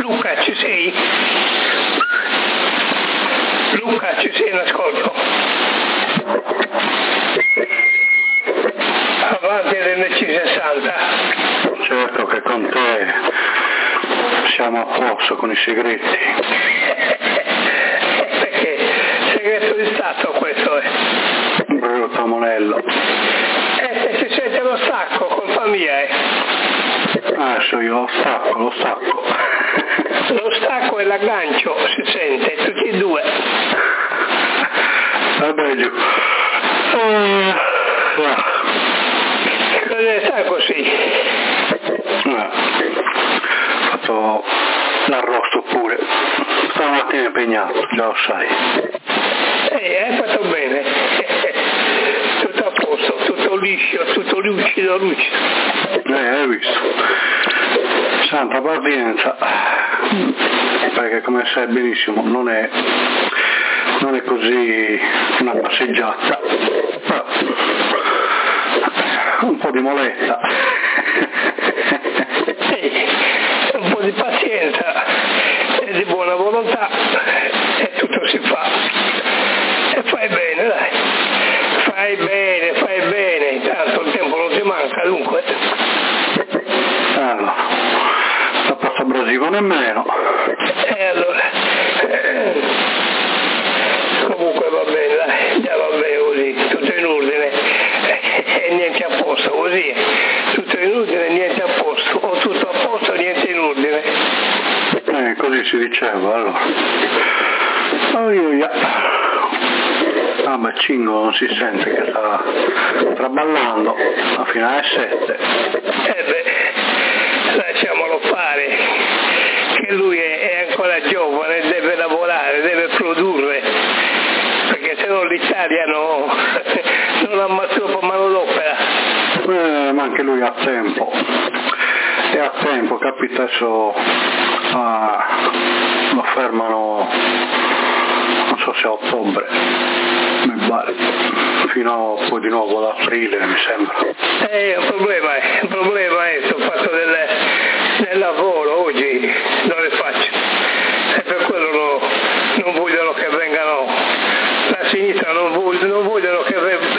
Luca, ci sei? Luca, ci sei in ascolto? Avanti l'NC60. Certo che con te siamo a posto con i segreti. Perché segreto di Stato questo è. Brutto monello. Si sente lo stacco, colpa mia, Adesso io lo stacco. Lo stacco e l'aggancio si sente, tutti e due. Vabbè giù. Cosa sta così? Ho fatto l'arrosto pure. Stamattina impegnato, già lo sai. Hai fatto bene. Tutto a posto, tutto liscio, tutto lucido. Hai visto? Santa pazienza, perché come sai benissimo non è così una passeggiata, un po' di moletta, un po' di pazienza e di buona volontà e tutto si fa. E fai bene, dai, fai bene, intanto il tempo non ti manca, dunque. Allora, la pasta abrasiva nemmeno. E allora, comunque va bene, dai, già va bene così, tutto in ordine e niente a posto, così, tutto in ordine e niente a posto, o tutto a posto e niente in ordine. Così si diceva allora. Ma Cingo non si sente che sta traballando fino alle 7. Lasciamolo fare, che lui è ancora giovane, deve lavorare, deve produrre, perché se no l'Italia non ammazza dopo manodopera. Ma anche lui ha tempo, è a tempo, capita adesso lo fermano, non so se a ottobre, mi pare, fino poi di nuovo ad aprile mi sembra. È un problema sto fatto del lavoro oggi, non le faccio, e per quello non vogliono che vengano, la sinistra non vogliono che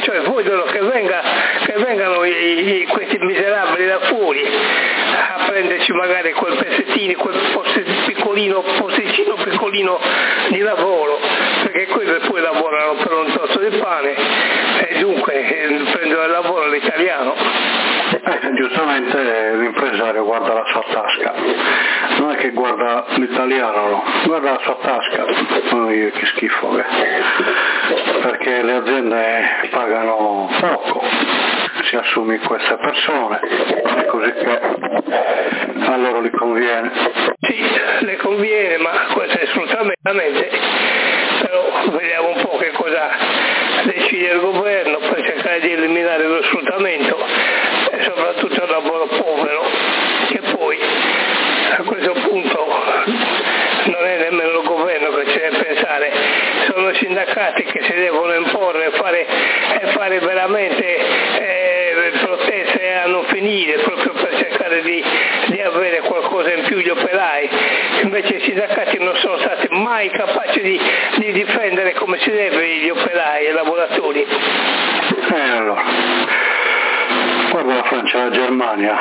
vengano questi miserabili da fuori a prenderci magari quel pezzettino, quel posticino piccolino di lavoro, perché quelli poi lavorano per un tozzo di pane e dunque prendono il lavoro l'italiano. Giustamente l'impresario guarda la sua tasca, non è che guarda l'italiano, no, guarda la sua tasca. Che schifo, perché le aziende pagano poco, si assumi queste persone, così che a loro gli conviene. Sì, le conviene, ma questo è sfruttamento, però vediamo un po' che cosa decide il governo per cercare di eliminare lo sfruttamento e soprattutto il lavoro povero, che poi a questo punto non è nemmeno il governo che ci deve pensare, sono i sindacati che si devono imporre e fare veramente proteste a non finire, proprio per cercare di avere qualcosa in più gli operai. Invece i sindacati non sono stati mai capaci di difendere come si deve gli operai e i lavoratori. Allora, guarda la Francia e la Germania,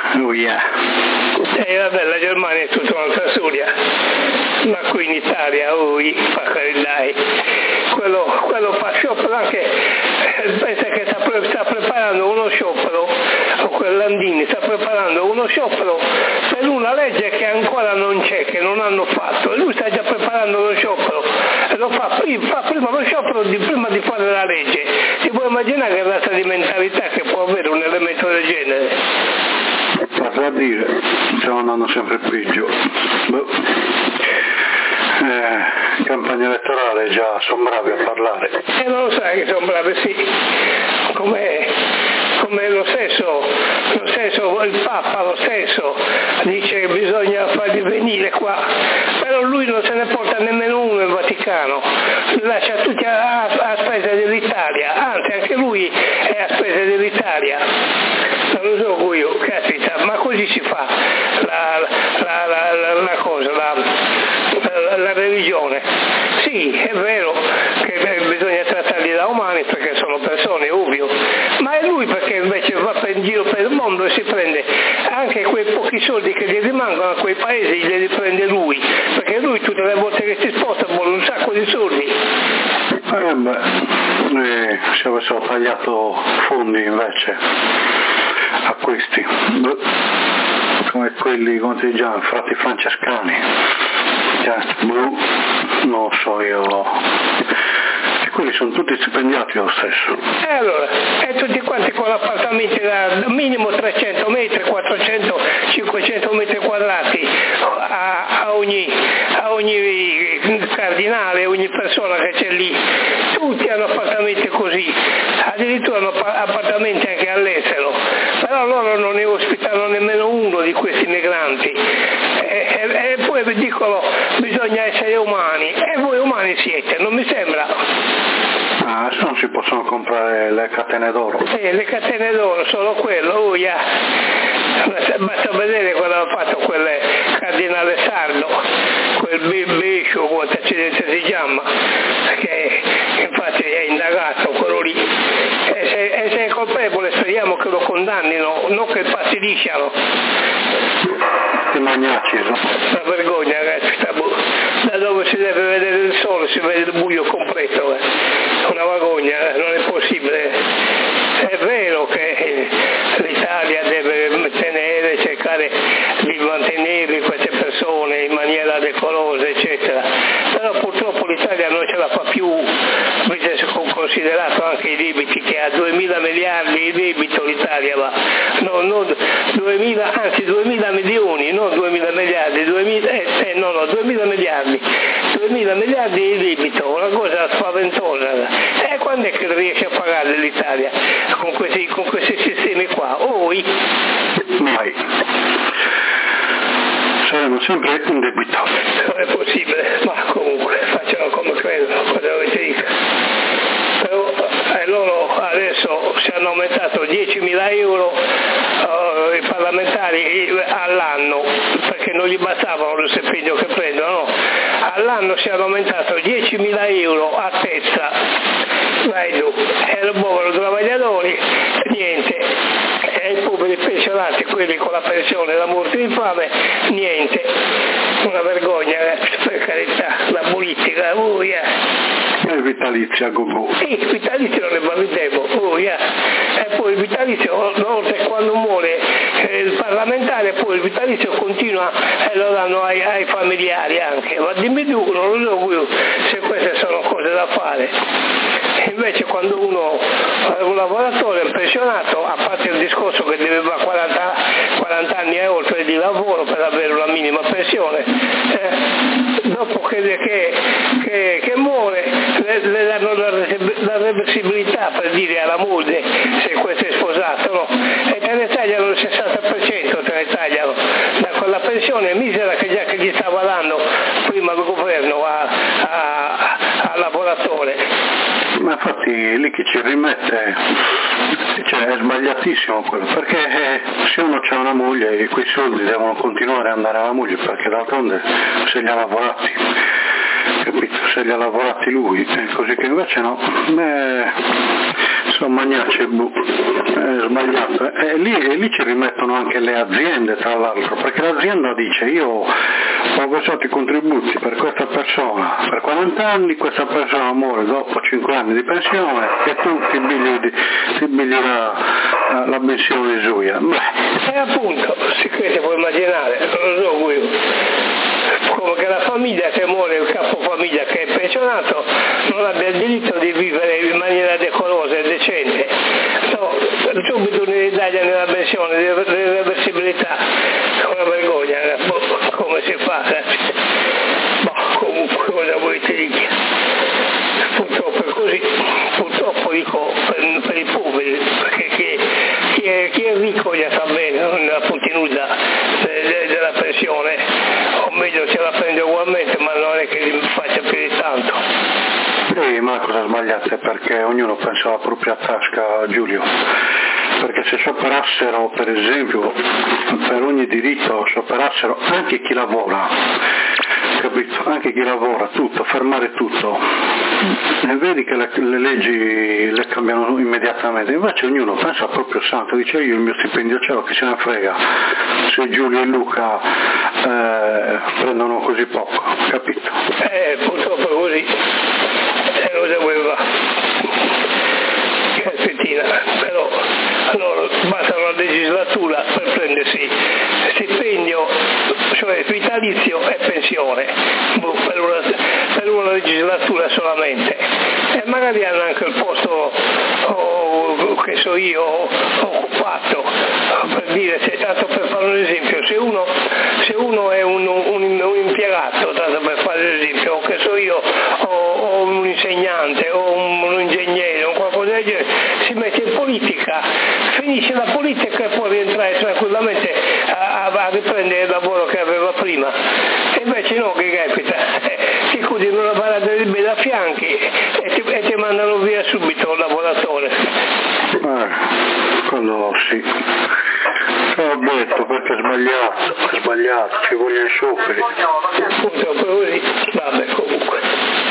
vabbè, la Germania è tutta un'altra storia, ma qui in Italia, dai, quello fa sciopero anche, pensa che sta preparando uno sciopero, o quel Landini sta preparando uno sciopero per una legge che ancora non c'è, che non hanno fatto, e lui sta già preparando lo sciopero, e lo fa prima lo sciopero prima di fare la legge. Ti puoi immaginare che razza di mentalità che può avere un elemento del genere? Per dire, stiamo andando sempre peggio. Campagna elettorale già sono bravi a parlare. Non lo sai che sono bravi, sì. Come lo stesso il Papa lo stesso dice che bisogna farli venire qua, però lui non se ne porta nemmeno uno in Vaticano, li lascia tutti a spese dell'Italia, anzi anche lui è a spese dell'Italia. non lo so io, caspita, ma così si fa la cosa, la religione. Sì, è vero che bisogna trattarli da umani perché sono persone, ovvio, ma è lui perché invece va in giro per il mondo e si prende anche quei pochi soldi che gli rimangono a quei paesi, li prende lui, perché lui tutte le volte che si sposta vuole un sacco di soldi. Se avessero tagliato fondi invece a questi, come quelli, come si chiamano, frati francescani, non lo so io, e quelli sono tutti stipendiati lo stesso. E allora, e tutti quanti con appartamenti da minimo 300 metri, 400, 500 metri quadrati a ogni cardinale, ogni persona che c'è lì, tutti hanno appartamenti così, addirittura hanno appartamenti anche all'estero, però loro non ne ospitano nemmeno uno di questi migranti e poi vi dicono bisogna essere umani, e voi umani siete, non mi sembra? Adesso non si possono comprare le catene d'oro. Le catene d'oro, solo quello, basta vedere quello ha fatto quel cardinale sardo, quel Bescio, quanto accidente si chiama, che infatti è indagato quello lì, e se è colpevole speriamo che lo condannino, non che passidisciano. Che magnacci, no? Una vergogna, ragazzi, da dove si deve vedere il sole si vede il buio completo, una vergogna, non è possibile. È vero che l'Italia deve cercare di mantenere queste persone in maniera decorosa, eccetera, però purtroppo l'Italia non ce la fa più, considerato anche i debiti che ha 2.000 miliardi di debito l'Italia, ma non 2.000 milioni, non 2.000 miliardi, 2.000 miliardi, 2.000 miliardi di debito, una cosa spaventosa. E quando è che riesce a pagare l'Italia con questi sistemi qua? Mai. Saremo sempre indebitati. Non è possibile, ma comunque facciano come credono, cosa volete dire. Però loro adesso si hanno aumentato 10.000 euro i parlamentari all'anno, perché non gli bastavano lo stipendio che prendono, no? All'anno si hanno aumentato 10.000 euro a testa, vai giù, e il povero travagliatori, niente, e i poveri pensionati, quelli con la pensione e la morte di fame, niente, una vergogna, per carità, la politica, E vitalizio a gogo. Sì, il vitalizio non ne parliamo, e poi il vitalizio, oltre quando muore il parlamentare, poi il vitalizio continua e lo danno ai familiari anche, ma dimmi tu, non lo so io se queste sono cose da fare. Invece quando uno è un lavoratore, un pensionato, a parte il discorso che deve fare 40 anni e oltre di lavoro per avere una minima pensione, dopo che muore le danno la reversibilità, per dire alla moglie, se questo è sposato, no? E te ne tagliano il 60%, te ne tagliano da quella pensione misera che già che gli stava dando prima il governo al lavoratore. Ma infatti lì chi ci rimette, è sbagliatissimo quello, perché se uno c'ha una moglie quei soldi devono continuare ad andare alla moglie, perché d'altronde se li ha lavorati, capito? Se li ha lavorati lui, così che invece no, sono magnacce, è sbagliato. E lì ci rimettono anche le aziende, tra l'altro, perché l'azienda dice io ho versato i contributi per questa persona per 40 anni, questa persona muore dopo 5 anni di pensione e tu ti biglierà la pensione suya. E appunto, si può immaginare, non lo so io, come che la famiglia che muore, il capofamiglia che è pensionato, non abbia il diritto di vivere in maniera decorosa e decente. No, subito un'Italia nella pensione, di reversibilità, una vergogna, come si fa? Comunque cosa volete dire? Purtroppo è così, purtroppo dico per i poveri, perché chi è ricco gli sta bene, non la contenuta della pensione, o meglio ce la prende ugualmente, ma non è che gli faccia più di tanto. Sì, ma la cosa sbagliata è perché ognuno pensa alla propria tasca, Giulio. perché se scioperassero, per esempio, per ogni diritto scioperassero anche chi lavora, capito? Anche chi lavora, tutto, fermare tutto, e vedi che le leggi le cambiano immediatamente. Invece ognuno pensa al proprio santo, dice io il mio stipendio ce l'ho, chi se ne frega se Giulio e Luca prendono così poco, capito? Purtroppo è così, cosa voleva caspettina, però allora basta una legislatura per prendersi stipendio, cioè vitalizio e pensione per una legislatura solamente, e magari hanno anche il posto che so io occupato, per dire, tanto per fare un esempio, se uno è un impiegato, tanto per fare l'esempio, o che so io, o un insegnante o un ingegnere o qualcosa del genere, si mette in politica, finisce la politica e può rientrare tranquillamente a riprendere il lavoro che aveva prima. E invece no, che capita? Ti chiudono una barata di bene a fianchi e ti mandano via subito il lavoratore. Quello sì. L'ho detto perché è sbagliato, ci vogliono i scioperi. Purtroppo così, vabbè, comunque.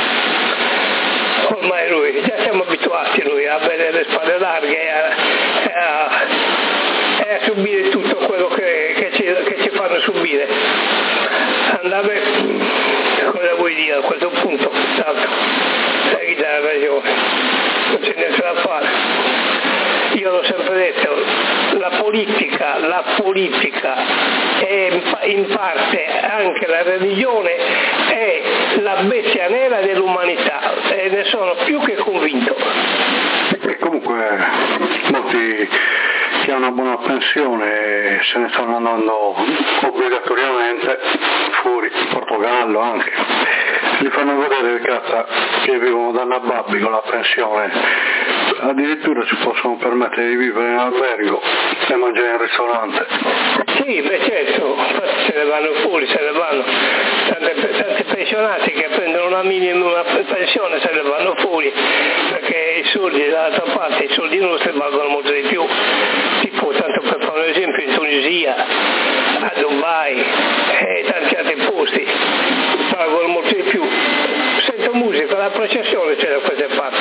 Ormai noi già siamo abituati a avere le spalle larghe e a subire tutto quello che ci fanno subire. Andare, cosa vuoi dire a questo punto? Tanto, sai chi dà ragione, non c'è niente da fare. Io l'ho sempre detto, la politica e in parte anche la religione è la bestia nera dell'umanità, e ne sono più che convinto. E comunque molti che hanno una buona pensione se ne stanno andando obbligatoriamente fuori, in Portogallo anche, li fanno vedere che vivono da nababbi con la pensione, addirittura si possono permettere di vivere in albergo e mangiare in ristorante. Sì, beh certo, infatti se ne vanno fuori, tanti pensionati che prendono una pensione se ne vanno fuori, perché i soldi dall'altra parte, i soldi nostri valgono molto di più, tipo tanto per fare un esempio in Tunisia, a Dubai e tanti altri posti valgono molto di più. Sento musica, la processione c'è da queste parti,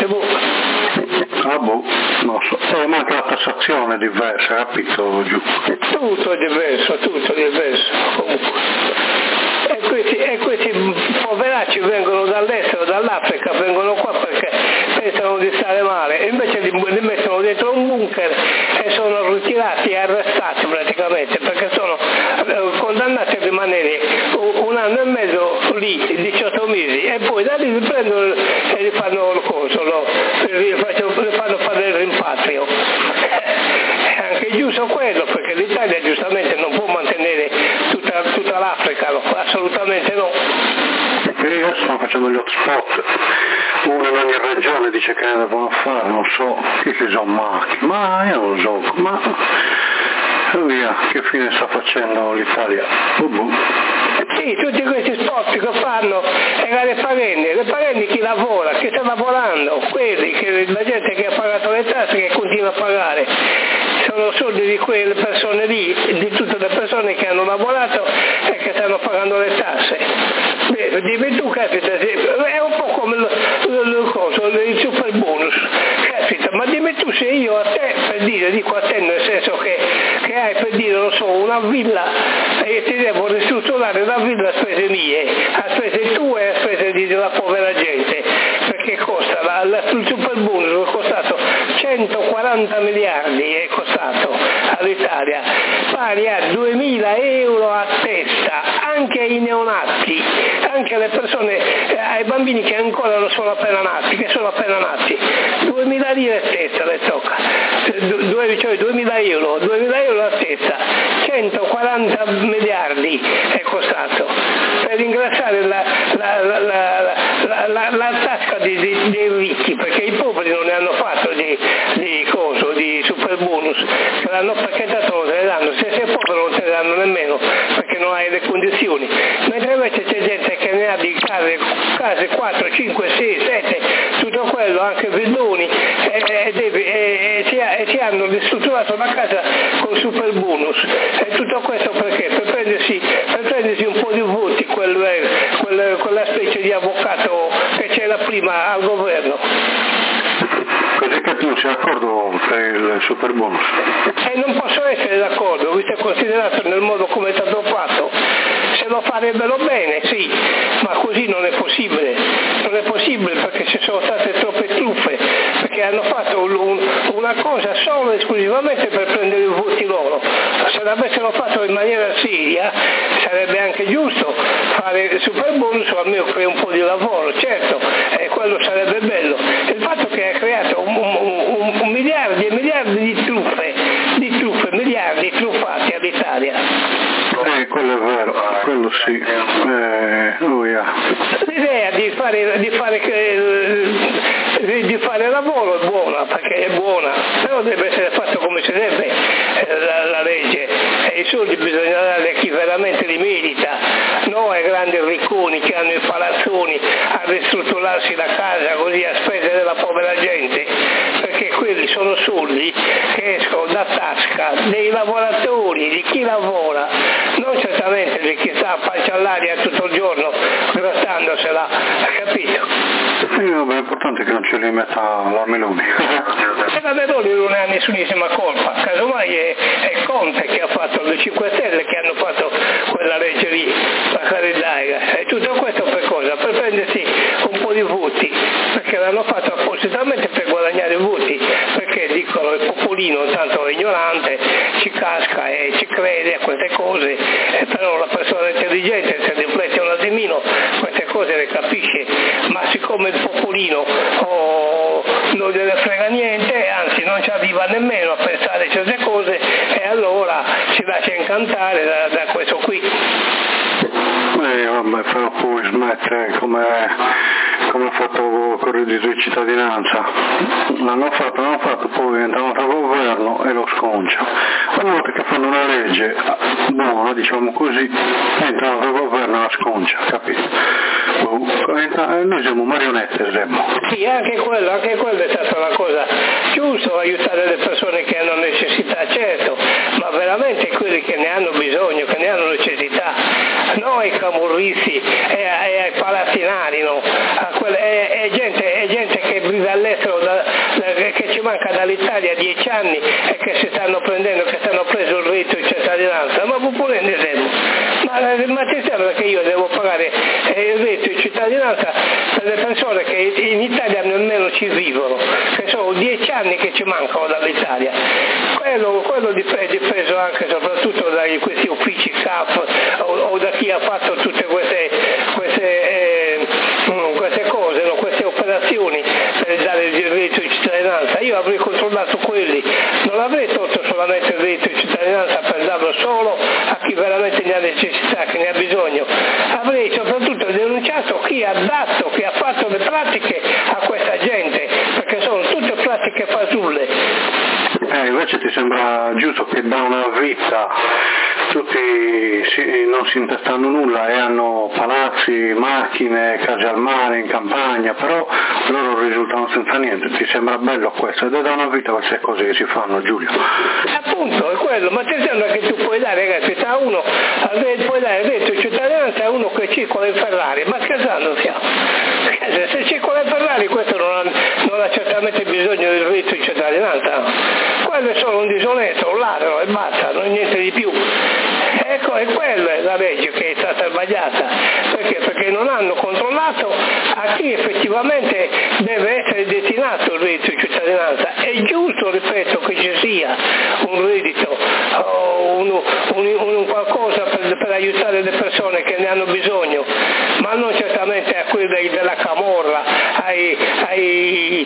non so, manca la tassazione è diversa, capito giù? Tutto è diverso, comunque. E questi poveracci vengono dall'estero, dall'Africa, vengono qua perché pensano di stare male, e invece li mettono dentro un bunker e sono ritirati e arrestati praticamente, perché sono condannati a rimanere un anno e mezzo lì, 18 mesi, e poi da lì li prendono e li fanno il consolo, li fanno fare il rimpatrio. È anche giusto quello, perché l'Italia giustamente non può mantenere tutta l'Africa, no? Assolutamente no. E adesso stanno facendo gli hotspot, uno in ogni regione dice che ne devono fare, non so, chi si sono ma io non so, ma via, che fine sta facendo l'Italia? Sì, tutti questi spot che fanno, e le pagende chi lavora, chi sta lavorando, quelli che la gente che ha pagato le tasse, che continua a pagare, sono soldi di quelle persone lì, di tutte le persone che hanno lavorato e che stanno pagando le tasse. Beh, dimmi tu, capita, è un po' come il super bonus, capita, ma dimmi tu se io a te, per dire, dico a te nel senso che hai, per dire, non so, una villa e ti devo ristrutturare la villa a spese mie, a spese tue e a spese della povera gente, perché costa, il super bonus è costato 140 miliardi, è costato all'Italia, pari a 2.000 euro a testa, anche ai neonati, anche alle persone, ai bambini che ancora non sono appena nati, 2.000 lire a testa le tocca, cioè 2.000 euro a testa, 140 miliardi è costato, per ingrassare la tasca dei ricchi, perché i poveri non ne hanno fatto di super bonus, che l'hanno pacchettato, non te ne danno, se sei povero non te ne danno nemmeno, perché non hai le condizioni, mentre invece c'è gente che ne ha di case 4, 5, 6, 7, tutto quello, anche villoni, e ci hanno ristrutturato la super bonus. E tutto questo perché? Per prendersi un po' di voti quella specie di avvocato che c'era prima al governo. Così che tu non sei d'accordo per il super bonus? Non posso essere d'accordo, visto e considerato nel modo come è stato fatto. Se lo farebbero bene, sì, ma così non è possibile. Non è possibile perché ci sono state troppe truffe, perché hanno fatto una cosa solo e esclusivamente per prendere i voti loro. Se l'avessero fatto in maniera seria sarebbe anche giusto fare il super bonus o almeno creare un po' di lavoro, certo, quello sarebbe bello. Il fatto che ha creato un miliardi e miliardi di truffe, miliardi truffati all'Italia. Quello è vero, quello sì. L'idea di fare lavoro è buona, perché è buona, però deve essere fatto come si deve la legge, e i soldi bisogna darli a chi veramente li merita, non ai grandi ricconi che hanno i palazzoni a ristrutturarsi la casa così a spese della povera gente, perché quelli sono soldi che escono da tasca dei lavoratori, di chi lavora, non certamente di chi sta a pancia all'aria tutto il giorno grattandosela, capito? Vabbè, è importante che non ce li metta la Meloni. E la Meloni non ha nessunissima colpa, casomai è Conte che ha fatto, le 5 Stelle che hanno fatto quella legge lì, la calendaria. E tutto questo per cosa? Per prendersi un po' di voti, perché l'hanno fatto appositamente per guadagnare voti, perché dicono il popolino tanto è ignorante, ci casca e ci crede a queste cose, però la persona intelligente se riflette un attimino queste cose le capisce, ma siccome il popolino non gliene frega niente, anzi non ci arriva nemmeno a pensare certe cose, e allora si lascia incantare da questo qui. Vabbè, però poi smette come ha fatto con il reddito di cittadinanza. L'hanno fatto, poi entra un altro governo e lo sconcia. Ogni volta che fanno una legge buona, diciamo così, entra un altro governo e la sconcia, capito? Noi siamo marionette, Sì, anche quello è stata una cosa giusto, aiutare le persone che hanno necessità, certo, ma veramente quelli che ne hanno bisogno, che ne hanno necessità, non ai camorristi e ai palazzinari, no? È gente che vive all'estero, che ci manca dall'Italia 10 anni e che stanno preso il reddito di cittadinanza, ma pure ne devo. Ma ti sembra che io devo pagare il reddito di cittadinanza per le persone che in Italia nemmeno ci vivono, che sono 10 anni che ci mancano dall'Italia? Quello difeso anche soprattutto da questi uffici CAF o da chi ha fatto tutte queste cose, no? Queste operazioni per dare il reddito di cittadinanza. Io avrei controllato quelli, non avrei tolto solamente il reddito di cittadinanza per darlo solo a chi veramente ne ha necessità, che ne ha bisogno. Avrei soprattutto denunciato chi ha fatto le pratiche a questa gente, perché sono tutte pratiche fasulle. Invece ti sembra giusto che da una vita tutti non si intestano nulla e hanno palazzi, macchine, case al mare, in campagna, però loro risultano senza niente. Ti sembra bello questo? Ed è da una vita queste cose che si fanno, Giulio. Appunto, è quello, ma ti sembra che tu puoi dare gratuità a uno, puoi dare il reddito di cittadinanza a uno che circola in Ferrari, ma scherzando siamo? Se circola in Ferrari questo non ha certamente bisogno del reddito di cittadinanza. Quello è solo un disonesto, un ladro e basta, non niente di più. Ecco, e quella è la legge che è stata sbagliata, perché non hanno controllato a chi effettivamente deve essere destinato il reddito di cittadinanza. È giusto, ripeto, che ci sia un reddito, un qualcosa per aiutare le persone che ne hanno bisogno, ma non certamente a quelli della camorra, ai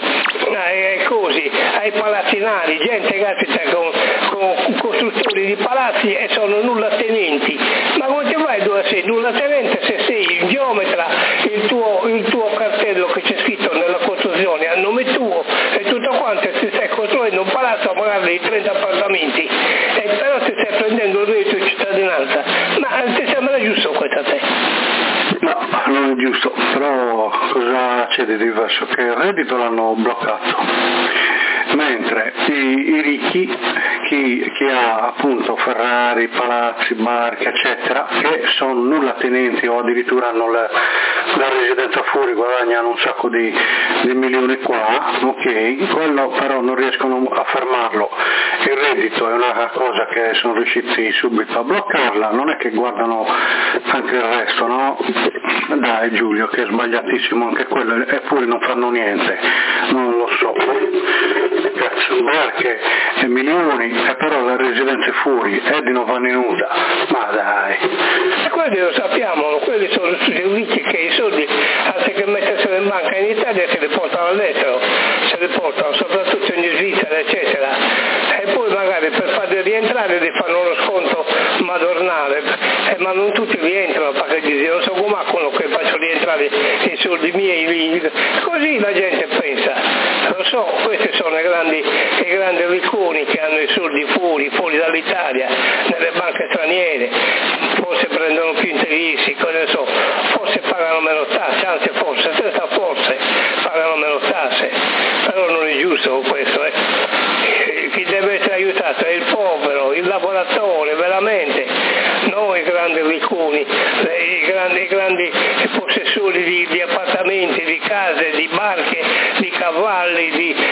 palazzinari, gente che con costruttori di palazzi e sono nullatenenti. Ma come ti vai dove sei nullatenente se sei il geometra, il tuo cartello che c'è scritto nella costruzione a nome tuo e tutto quanto, ti stai costruendo un palazzo magari di 30 appartamenti e però ti stai prendendo il reddito di cittadinanza. Ma ti sembra giusto questo a te? No, non è giusto, però cosa c'è di diverso? Che il reddito l'hanno bloccato, mentre i ricchi chi ha appunto Ferrari, palazzi, barche eccetera, che sono nulla tenenti o addirittura hanno la residenza fuori, guadagnano un sacco di milioni qua, ok, quello però non riescono a fermarlo, il reddito è una cosa che sono riusciti subito a bloccarla, non è che guardano anche il resto, no? Dai Giulio, che è sbagliatissimo anche quello, eppure non fanno niente, non lo so, cazzo, barche e milioni, e però le residenze fuori, Eddie non vanno in nuda, ma dai. E quelli lo sappiamo, quelli sono ricchi che i soldi, anziché metterseli in banca in Italia, se li portano all'estero, se li portano soprattutto in Svizzera, eccetera, e poi magari per farli rientrare gli fanno uno sconto madornale, ma non tutti rientrano, perché dicono, non so come che faccio rientrare i soldi miei, così la gente pensa, lo so, questi sono i grandi ricconi che hanno i soldi fuori dall'Italia, nelle banche straniere, forse prendono più interessi, cosa ne so, forse pagano meno tasse, anzi senza forse pagano meno tasse, però non è giusto questo, chi deve essere aiutato è il povero, il lavoratore, veramente, non i grandi ricconi, i grandi possessori di appartamenti, di case, di barche, di cavalli,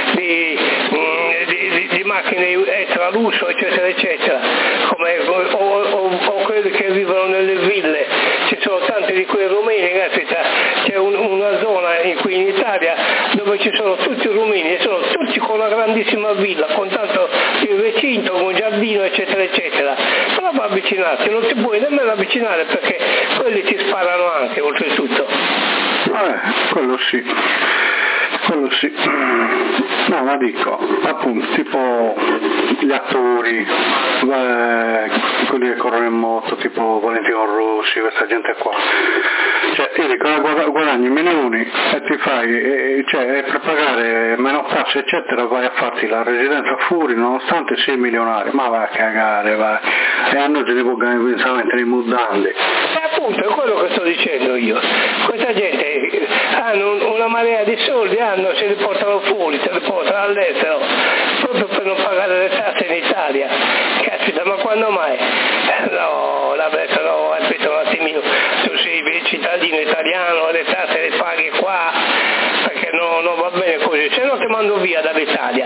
di macchine extra lusso, eccetera, eccetera, o quelli che vivono nelle ville. Ci sono tanti di quei rumeni, c'è una zona qui in Italia dove ci sono tutti i rumeni, e sono tutti con una grandissima villa, con tanto di recinto, con giardino, eccetera, eccetera. Prova a avvicinarti, non ti puoi nemmeno avvicinare perché quelli ti sparano anche, oltretutto. Quello sì. No, ma dico, appunto, tipo gli attori, quelli che corrono in moto, tipo Valentino Rossi, questa gente qua. Cioè, io dico, guadagni milioni e ti fai, per pagare meno tasse, eccetera, vai a farti la residenza fuori, nonostante sei milionario. Ma vai a cagare, vai. E a noi ce ne vogliono pensamente nei mudandi. Appunto, è quello che sto dicendo io. Questa gente hanno una marea di soldi, se li portano fuori, se li portano all'estero, proprio per non pagare le tasse in Italia. Caspita, ma quando mai? No, aspetta un attimino, tu sei cittadino italiano, le tasse le paghi qua, perché non va bene così, se no ti mando via dall'Italia,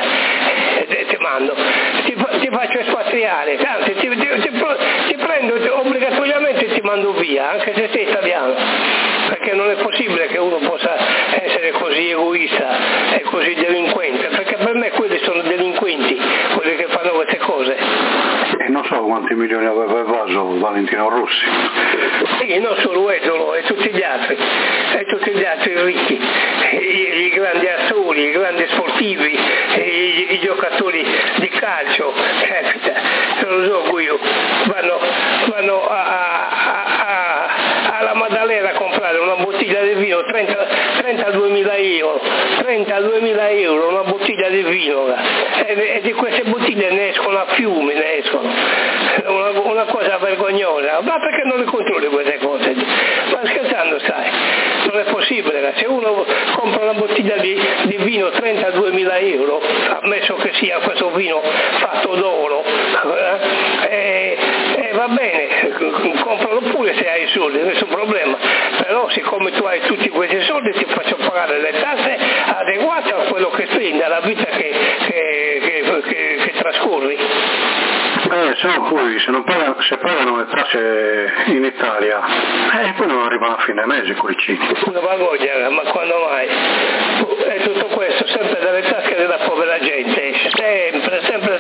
ti faccio espatriare, anzi ti prendo obbligatoriamente e ti mando via, anche se sei italiano, perché non è possibile che uno possa essere così egoista e così delinquente, perché per me quelli sono delinquenti, quelli che fanno queste cose. Non so quanti milioni aveva evaso Valentino Rossi. Sì, non solo Edolo, e tutti gli altri ricchi, i grandi attori, i grandi sportivi, i giocatori di calcio, capita, non lo so io, vanno alla Maddalena a comprare una bottiglia di vino, 32.000 euro una bottiglia di vino, e di queste bottiglie ne escono a fiumi, una cosa vergognosa. Ma perché non le controlli queste cose? Ma scherzando stai? Non è possibile, se uno compra una bottiglia di vino 32.000 euro, ammesso che sia questo vino fatto d'oro, va bene, compralo pure se hai i soldi, nessun problema, però siccome tu hai tutti questi soldi ti faccio pagare le tasse adeguate a quello che spendi, alla vita che trascorri. Se no poi se pagano le tasse in Italia poi non arrivano a fine mese quei cini. Una vergogna, ma quando mai? E tutto questo sempre dalle tasche della povera gente, sempre.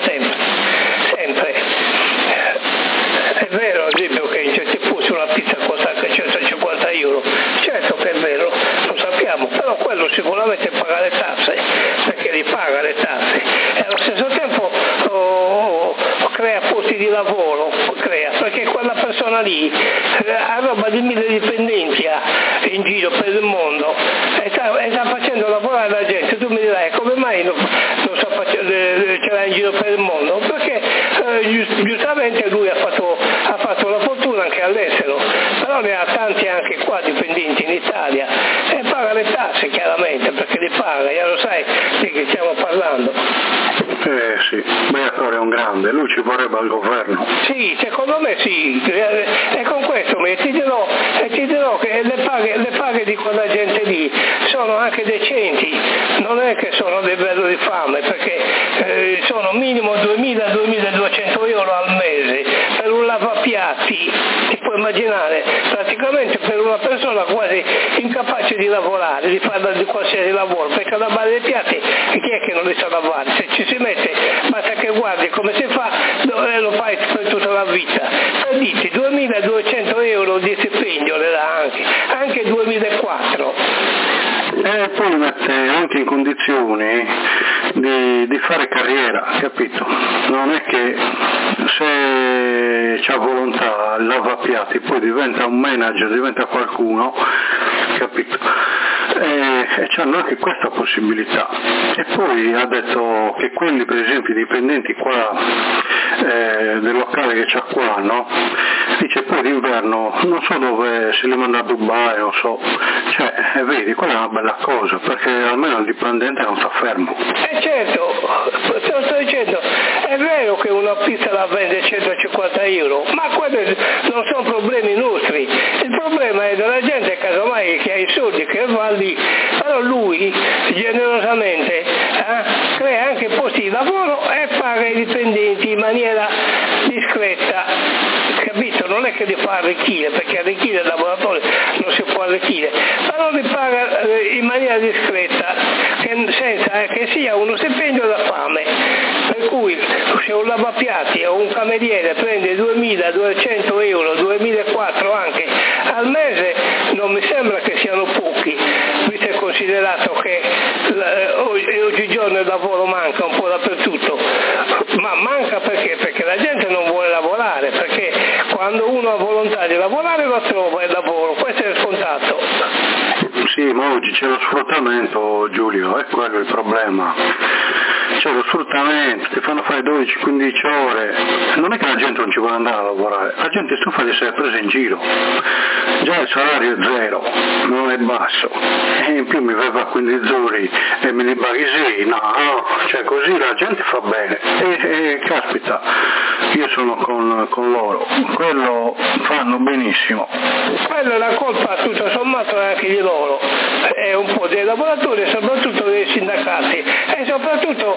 È vero ad esempio che in certi posti una pizza costa anche 150 euro, certo che è vero, lo sappiamo, però quello sicuramente paga le tasse, perché li paga le tasse, e allo stesso tempo crea posti di lavoro, perché quella persona lì ha roba di 1000 dipendenti in giro per il mondo e sta facendo lavorare la gente. Tu mi dirai come mai non ce l'ha in giro per il mondo? Perché giustamente lui ha fatto la fortuna anche all'estero, però ne ha tanti anche qua dipendenti in Italia e paga le tasse chiaramente, perché li paga, lo sai di che stiamo parlando. sì, Briatore è un grande, lui ci vorrebbe al governo. Sì, secondo me sì, e con questo ti dirò che le paghe di quella gente lì sono anche decenti, non è che sono del livello di fame, perché sono minimo 2.000-2.200 euro al mese per un lavapiatti, ti puoi immaginare, praticamente per una persona quasi incapace di lavorare, di fare di qualsiasi lavoro, perché a lavare dei piatti chi è che non li sa lavare? Se ci si mette, basta che guardi come si fa, lo fai per tutta la vita. Per dirti, 2.200 euro di stipendio le dà anche 2.400. E poi mette anche in condizioni di fare carriera, capito? Non è che se c'ha volontà lavapiatti poi diventa un manager, diventa qualcuno, capito? E c'hanno anche questa possibilità. E poi ha detto che quelli, per esempio, i dipendenti qua del locale che c'ha qua, no? Dice poi d'inverno non so dove, se li manda a Dubai, non so, cioè vedi, quella è una bella cosa, perché almeno il dipendente non sta fermo. Certo, te lo sto dicendo, è vero che una pizza la vende 150 euro, ma quelli non sono problemi nostri, il problema è della gente casomai che ha i soldi, che va lì, però lui generosamente crea anche posti di lavoro e paga i dipendenti in maniera discreta, capito? Non è che li fa arricchire, perché arricchire il lavoratore non si può arricchire, però li paga in maniera discreta, senza che sia uno stipendio da fame, per cui se un lavapiatti o un cameriere prende 2.200 euro, 2.400 anche al mese, non mi sembra che siano pochi, visto e considerato che oggigiorno il lavoro manca un po' dappertutto, ma manca perché la gente non vuole lavorare, perché quando uno ha volontà di lavorare lo trova il lavoro, questo è scontato. Sì, ma oggi c'è lo sfruttamento, Giulio, è quello il problema. C'è lo sfruttamento, ti fanno fare 12-15 ore, non è che la gente non ci vuole andare a lavorare, la gente è stufa di essere presa in giro, già il salario è zero, non è basso, e in più mi va 15 ore e me ne paghi sì, no, cioè così la gente fa bene, e caspita, io sono con loro, quello fanno benissimo. Quello è la colpa tutto sommato anche di loro, è un po' dei lavoratori e soprattutto dei sindacati e soprattutto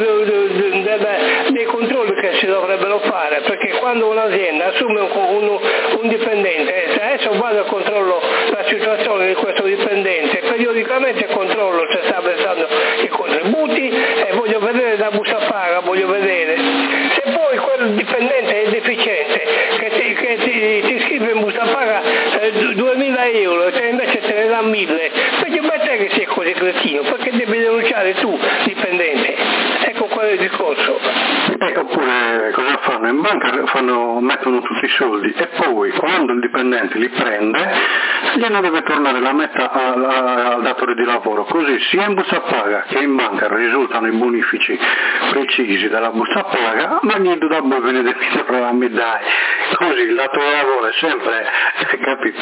dei controlli che si dovrebbero fare, perché quando un'azienda assume un dipendente, se adesso vado e controllo la situazione di questo dipendente, periodicamente controllo se sta versando i contributi e voglio vedere la busta paga, voglio vedere se poi quel dipendente è deficiente che ti scrive in busta paga 2.000 euro e te invece te ne dà 1.000, perché te che sei così cretino, perché devi denunciare tu dipendente? Ecco qual è il discorso. Oppure cosa fanno? In banca mettono tutti i soldi e poi quando il dipendente li prende gliene deve tornare la metà al datore di lavoro, così sia in busta paga che in banca risultano i bonifici precisi della busta paga, ma niente da voi ve ne deve programmi, dai, così il datore di lavoro è sempre, capito?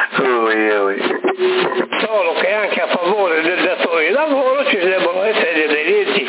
Solo che anche a favore del datore di lavoro ci devono essere delle leggi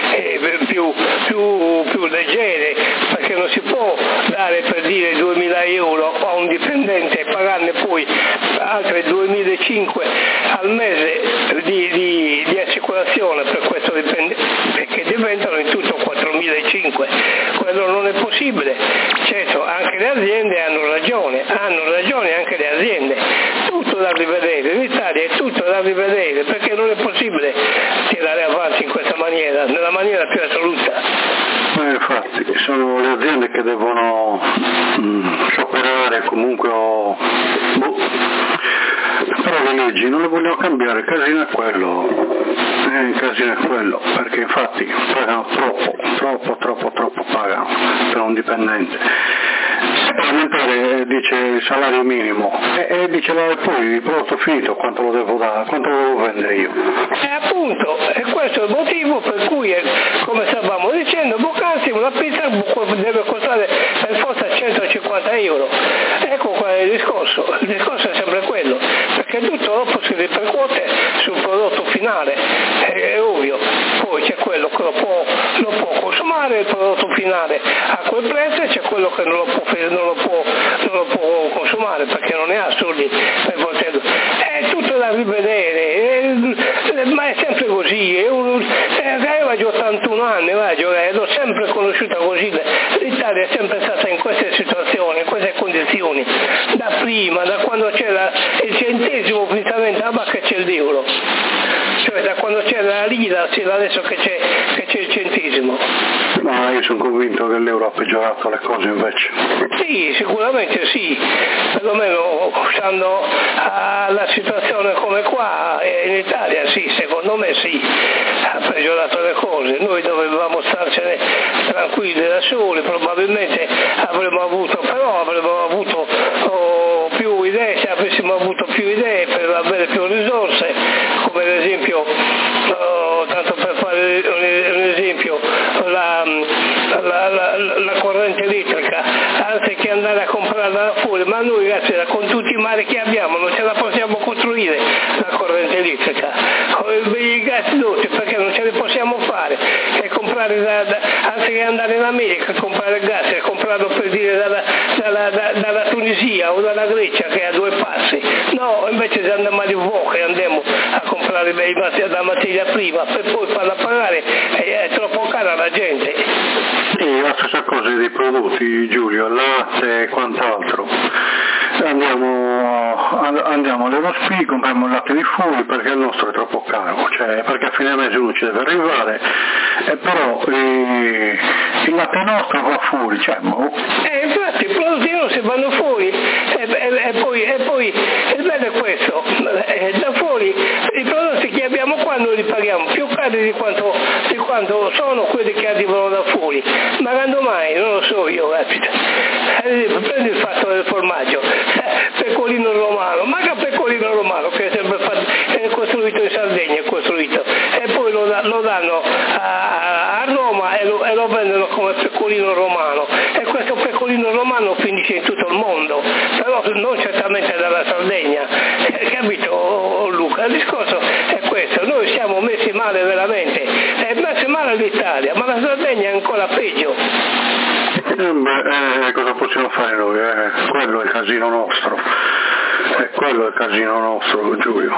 più leggere, perché non si può dare, per dire, 2.000 euro a un dipendente e pagarne poi altre 2.500 al mese di assicurazione per questo dipendente, perché diventano in tutto 4.500, quello non è possibile. Certo, anche le aziende hanno ragione anche le aziende, tutto da rivedere, in Italia è tutto da rivedere, perché non è possibile tirare avanti in questa maniera, nella maniera più assoluta. Infatti, sono le aziende che devono scioperare comunque però le leggi non le vogliono cambiare, il casino è quello, perché infatti pagano troppo pagano per un dipendente. Parlamentare dice il salario minimo e dice poi il prodotto finito quanto lo devo dare, quanto lo devo vendere io. Appunto, e questo è il motivo per cui, come stavamo dicendo poc'anzi, una pizza deve costare per forza 150 euro. Ecco qual è il discorso è sempre quello, perché tutto dopo si ripercuote sul prodotto finale, è ovvio. poi c'è quello che lo può consumare il prodotto finale a quel prezzo, e c'è quello che non lo può consumare perché non ne ha soldi per poterlo. È tutto da rivedere, ma è sempre così. Io ho 81 anni, l'ho sempre conosciuta così. L'Italia è sempre stata in queste situazioni, in queste condizioni, da prima, da quando c'era il centesimo finalmente a che c'è l'euro, cioè da quando c'era la lira, adesso che c'è il centesimo. Ma io sono convinto che l'euro ha peggiorato le cose invece. Sì, sicuramente sì, perlomeno stando alla situazione come qua in Italia, sì, secondo me sì, ha peggiorato le cose. Noi dovevamo starcene tranquilli da soli, probabilmente avremmo avuto più idee, se avessimo avuto più idee per avere più risorse, come ad esempio, tanto per fare un esempio, la corrente elettrica, anziché andare a comprarla da fuori, ma noi ragazzi con tutti i mari che abbiamo non ce la possiamo costruire la corrente elettrica, i gasdotti, perché non ce li possiamo fare, e comprare anziché andare in America a comprare il gas e comprarlo per dire dalla Tunisia o dalla Grecia che è a 2 passi, no, invece se andiamo all'Uoca e andiamo a comprare la materia prima per poi farla pagare, è troppo cara la gente. Sì, la stessa cosa dei prodotti, Giulio, latte e quant'altro. Andiamo all'Eurospin, compriamo il latte di fuori perché il nostro è troppo caro, cioè perché a fine mese non ci deve arrivare, però il latte nostro va fuori, cioè infatti i prodotti nostri vanno fuori e poi il bello è questo, da fuori i prodotti che abbiamo qua noi li paghiamo più cari di quanto sono quelli che arrivano da fuori, ma quando mai? Non lo so io, prendi il fatto del formaggio, pecorino romano, manca pecorino romano che è sempre è costruito in Sardegna, e poi lo danno a Roma e lo vendono come pecorino romano, e questo pecorino romano finisce in tutto il mondo, però non certamente dalla Sardegna, capito Luca? Il discorso è questo, noi siamo messi male veramente, è messi male l'Italia, ma la Sardegna è ancora peggio. Cosa possiamo fare noi? Quello è il casino nostro. Quello è il casino nostro, Giulio.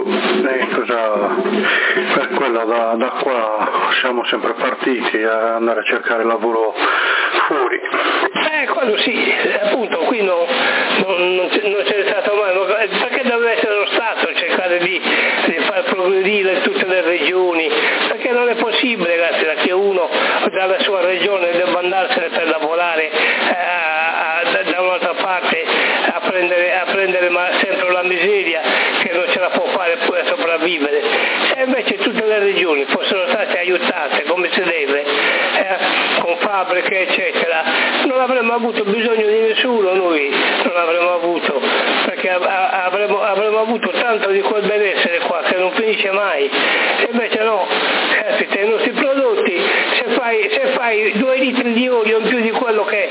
Per quello da qua siamo sempre partiti a andare a cercare lavoro fuori. Quello sì, appunto, qui non c'è stato mai, perché deve essere lo Stato cercare di far progredire tutte le regioni, perché non è possibile, ragazzi, che uno dalla sua regione debba andarsene per lavorare da un'altra parte a prendere ma sempre la miseria che non ce la può fare pure a sopravvivere. Se invece tutte le regioni fossero state aiutate come si deve, con fabbriche eccetera, non avremmo avuto bisogno di nessuno, noi non avremmo avuto, perché avremmo avuto tanto di quel benessere qua che non finisce mai. E invece no, capite, i nostri prodotti, se fai 2 litri di olio in più di quello che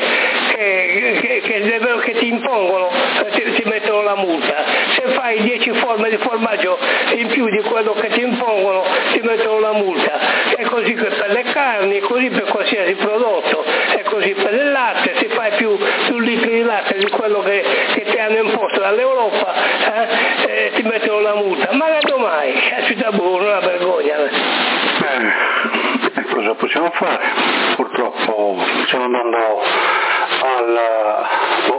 ti impongono, ti mettono la multa, se fai 10 forme di formaggio in più di quello che ti impongono ti mettono la multa, è così per le carni, è così per qualsiasi prodotto, è così per il latte, se fai più litri di latte di quello che ti hanno imposto dall'Europa ti mettono la multa, ma domani, caspita buono, una vergogna. Cosa possiamo fare? Purtroppo stiamo andando alla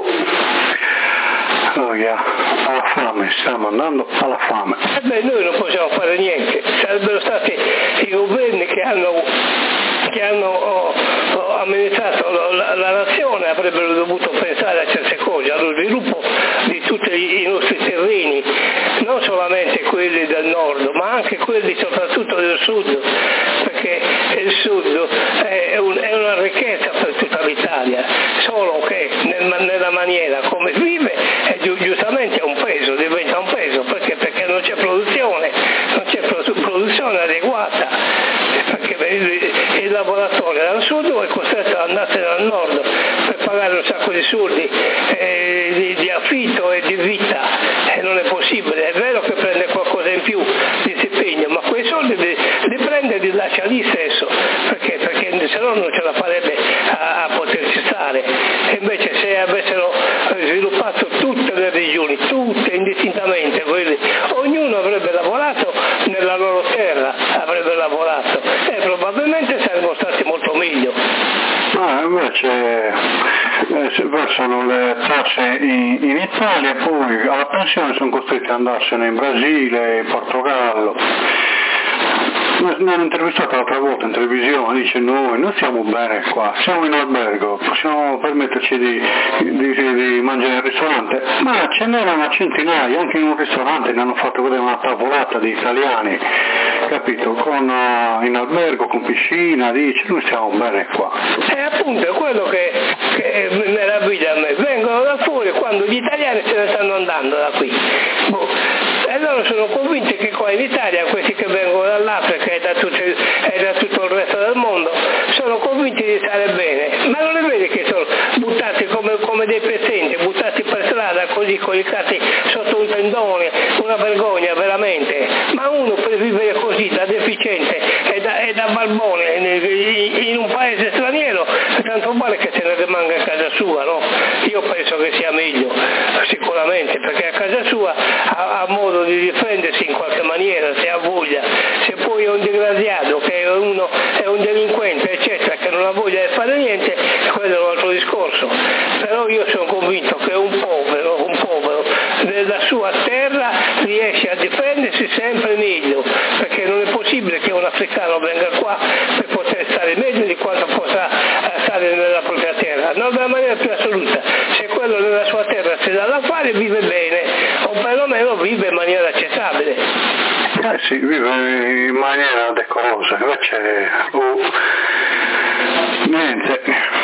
fame, stiamo andando alla fame. Noi non possiamo fare niente, sarebbero stati i governi che hanno amministrato la nazione, avrebbero dovuto pensare a certe cose, allo sviluppo di tutti i nostri terreni, non solamente quelli del nord, ma anche quelli soprattutto del sud, perché il sud è una ricchezza per tutta l'Italia, solo che nella maniera come vive giustamente è un peso, diventa un peso, perché non c'è produzione adeguata, perché il lavoratore dal sud è costretto ad andarsene al nord per pagare un sacco di soldi di affitto e di vita, e non è possibile. È vero che prende qualcosa in più di stipendio, ma quei soldi li prende e li lascia lì no non ce la farebbe a poterci stare. E invece se avessero sviluppato tutte le regioni, tutte indistintamente, ognuno avrebbe lavorato nella loro terra, avrebbe lavorato e probabilmente saremmo stati molto meglio. Invece si versano le tasse in Italia e poi alla pensione sono costretti ad andarsene in Brasile, in Portogallo. Mi hanno intervistato l'altra volta in televisione, dice noi stiamo bene qua, siamo in albergo, possiamo permetterci di mangiare al ristorante, ma ce n'erano centinaia, anche in un ristorante ne hanno fatto vedere una tavolata di italiani, capito, in albergo, con piscina, dice noi stiamo bene qua. E appunto è quello che meraviglia a me, vengono da fuori quando gli italiani se ne stanno andando da qui. E loro sono convinti che qua in Italia, questi che vengono dall'Africa e da tutto il resto del mondo, sono convinti di stare bene, ma non li vedi che sono buttati come dei pezzenti, buttati per strada così collicati sotto un tendone, una vergogna veramente. Ma uno per vivere così da deficiente e da balbone in un paese straniero, tanto vale che se ne rimanga a casa sua, no? Io penso che sia meglio, sicuramente, perché a casa sua ha modo di difendersi in qualche maniera, se ha voglia. Se poi è un disgraziato, che uno è un delinquente, eccetera, che non ha voglia di fare niente, quello è un altro discorso. Però io sono convinto che un povero della sua terra riesce a difendersi sempre meglio, perché non è possibile che un africano venga qua per poter stare meglio di quanto possa stare nella propria terra, non nella maniera più assoluta. Se quello nella sua terra si dà da fare, vive bene, o perlomeno vive in maniera accettabile. Sì, vive in maniera decorosa, invece niente.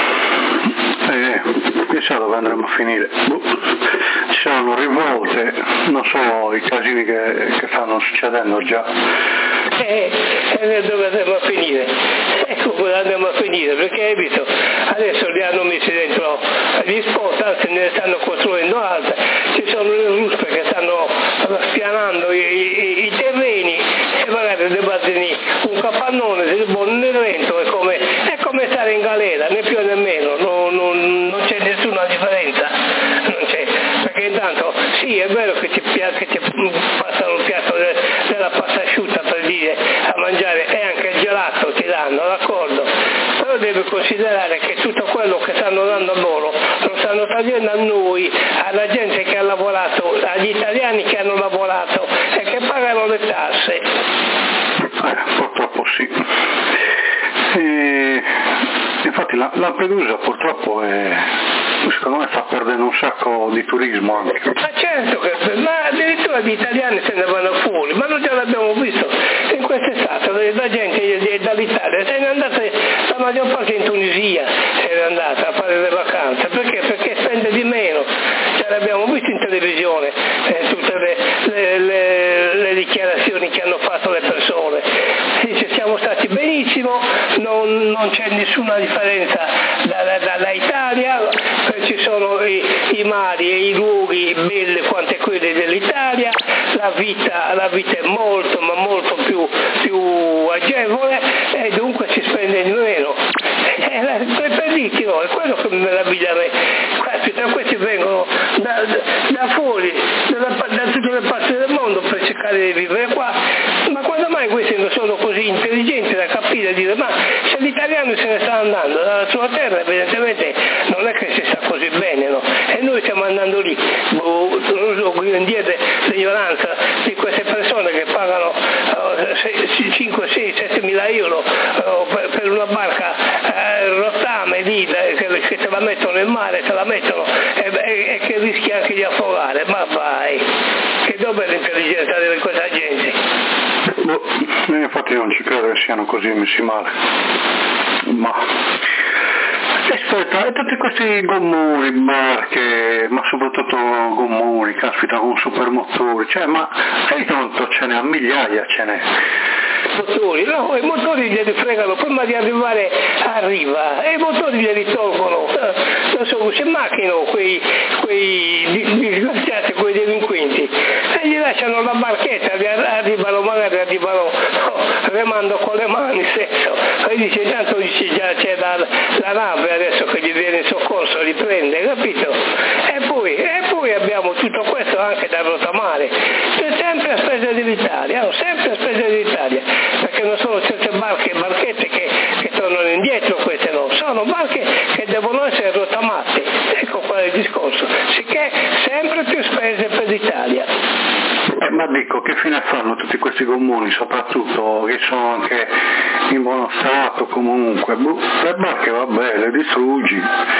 Chissà dove andremo a finire. Ci saranno rivolte, non so i casini che stanno succedendo già. Dove andremo a finire? Ecco dove andremo a finire, perché hai visto, adesso li hanno messi dentro gli spot, anzi ne stanno costruendo altre, ci sono le ruspe che stanno spianando i terreni e magari debattini un capannone del buon nel vento, è come stare in galera, né più né meno, non c'è nessuna differenza, non c'è, perché intanto sì è vero che ti passano il piatto della pasta asciutta per dire a mangiare e anche il gelato ti danno, d'accordo? Però devi considerare che tutto quello che stanno dando a loro lo stanno togliendo a noi, alla gente che ha lavorato, agli italiani che hanno lavorato e che pagano le tasse. Purtroppo sì. Infatti Lampedusa purtroppo secondo me sta perdendo un sacco di turismo anche. Ma certo, ma addirittura gli italiani se ne vanno fuori, ma noi già l'abbiamo visto in quest'estate, la gente dall'Italia se ne è andata, la maggior parte in Tunisia se ne è andata a fare le vacanze, perché? Perché spende di meno, ce l'abbiamo visto in televisione, tutte le dichiarazioni che hanno fatto le persone, dice siamo stati benissimo, non c'è nessuna differenza dalla Italia, ci sono i mari e i luoghi belli quanto quelli dell'Italia, la vita è molto ma molto più agevole e dunque si spende di meno. Per dirti, è quello che mi meraviglia a me. Questi vengono da fuori, da tutte le parti del mondo per cercare di vivere qua, ma quando mai questi non sono così intelligenti da capire e dire ma se l'italiano se ne sta andando dalla sua terra evidentemente non è che si sta così bene, no? E noi stiamo andando lì, l'ignoranza di queste persone che pagano 5, 6, 7 mila euro per una barca rottame lì che te la mettono nel mare, te la mettono e che rischi anche di affogare, ma vai, che dov'è l'intelligenza di questa gente? Infatti non ci credo che siano così messi male, ma aspetta, e tutti questi gommoni, barche, ma soprattutto gommoni, caspita, con supermotori, cioè ma tanto ce n'è a migliaia, ce n'è. Motori, no, i motori glieli fregano prima di arrivare a riva e i motori glieli tolgono, non so, si macchinano quei disgraziati, quei delinquenti, e gli lasciano la barchetta, arrivano remando con le mani stesso, e dice intanto già c'è la nave adesso che gli viene in soccorso, li prende, capito? E poi abbiamo tutto questo anche da rottamare, sempre a spese dell'Italia, sempre a spese dell'Italia, perché non sono certe barchette che tornano indietro, queste no, sono barche che devono essere rottamate, ecco qual è il discorso, sicché sempre più spese per l'Italia. Ma dico, che fine fanno tutti questi comuni, soprattutto che sono anche in buono stato comunque? Le barche vabbè, le distruggi.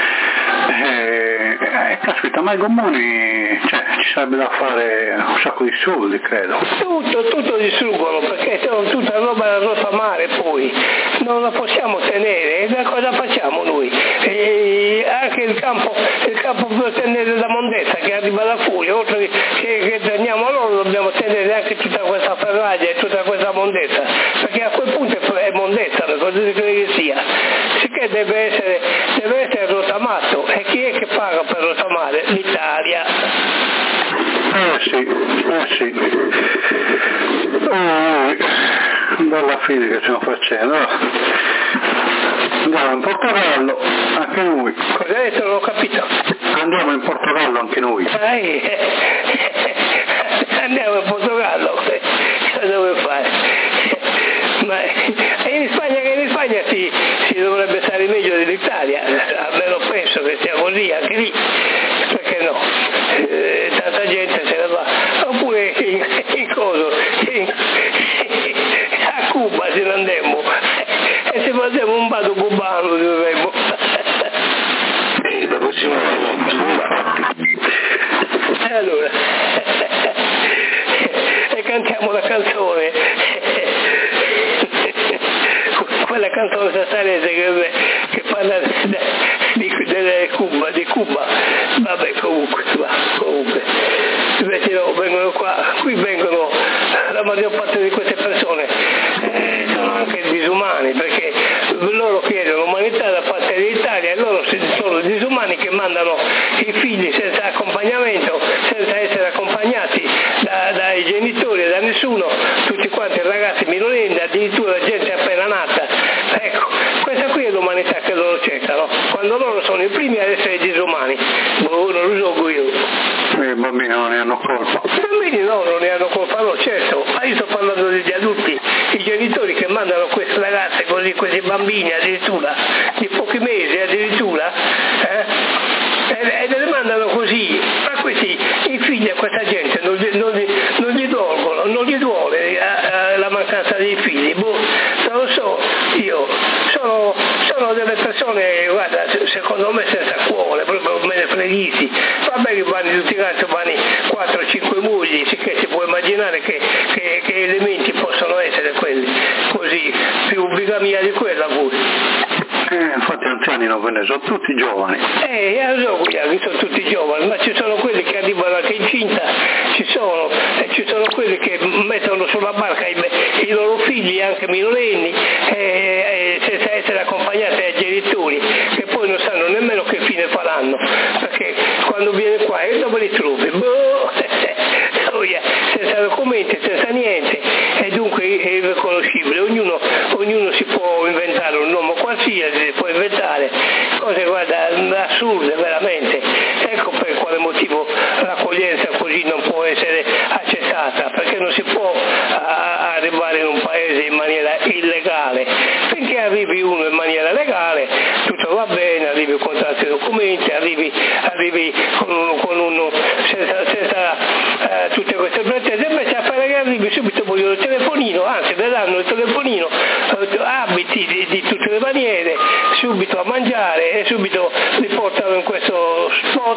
Caspita, ma i comuni, ci sarebbe da fare un sacco di soldi, credo. Tutto distruggono, perché sono tutta roba da rottamare, poi non la possiamo tenere, e cosa facciamo noi? Anche il campo per tenere la mondezza che arriva da fuori, oltre che teniamo loro, dobbiamo tenere anche tutta questa ferraglia e tutta questa mondezza, perché a quel punto è mondezza, cosa si crede che sia, sicché deve essere rottamato. E chi è che paga per rottamare? L'Italia. Sì. Bella fine che stiamo facendo. Andiamo in Portogallo, anche noi. Cosa hai detto? Non ho capito. Andiamo in Portogallo anche noi. Andiamo in Portogallo. Cosa vuoi fare? Ma in Spagna si dovrebbe stare meglio dell'Italia, almeno penso che sia così anche lì, perché no? Tanta gente se ne va, oppure a Cuba se ne andemmo e se facciamo un vado cubano dovremmo. La prossima volta. Allora, e cantiamo la canzone. Quella canzone satanese che parla di Cuba, vabbè comunque. Invece no, vengono qui vengono, la maggior parte di queste persone sono anche disumani, perché loro chiedono umanità da parte dell'Italia e loro sono disumani che mandano i figli senza accompagnamento, senza essere accompagnati dai genitori e da nessuno, tutti quanti ragazzi minorenni, addirittura gente appena nata. Ecco, questa qui è l'umanità che loro cercano, quando loro sono i primi ad essere disumani. Non lo so io. I bambini non ne hanno colpa. I bambini no, non ne hanno colpa, no, certo, ma io sto parlando degli adulti, i genitori che mandano queste ragazze così, questi bambini addirittura, di pochi mesi addirittura, e le mandano così, ma questi, i figli a questa gente non gli duole la mancanza dei figli, non lo so, io, sono delle persone, guarda, secondo me senza cuore, proprio me ne freghisti, vabbè che vanno tutti quanti, vanno 4-5 mogli, che si può immaginare che elementi possono essere quelli, così, più bigamia di quella pure. Infatti anziani non ve ne sono tutti giovani. Sono tutti giovani, ma ci sono quelli che arrivano anche incinta, ci sono quelli che mettono sulla barca i loro figli anche minorenni senza essere accompagnati dai genitori, che poi non sanno nemmeno che fine faranno, perché quando viene qua e dove li trovi? Senza documenti, senza niente, e dunque è irriconoscibile, ognuno si può inventare un nome qualsiasi, può inventare cose, guarda, assurde veramente. Ecco per quale motivo l'accoglienza così non può essere accettata, perché non si può arrivare in un paese in maniera illegale. Finché arrivi uno in maniera legale tutto va bene, arrivi con tanti documenti, arrivi con uno senza tutte queste pretese, invece a fare che arrivi subito vogliono il telefonino, anzi le danno il telefonino, abiti di tutte le maniere, subito a mangiare e subito li portano in questo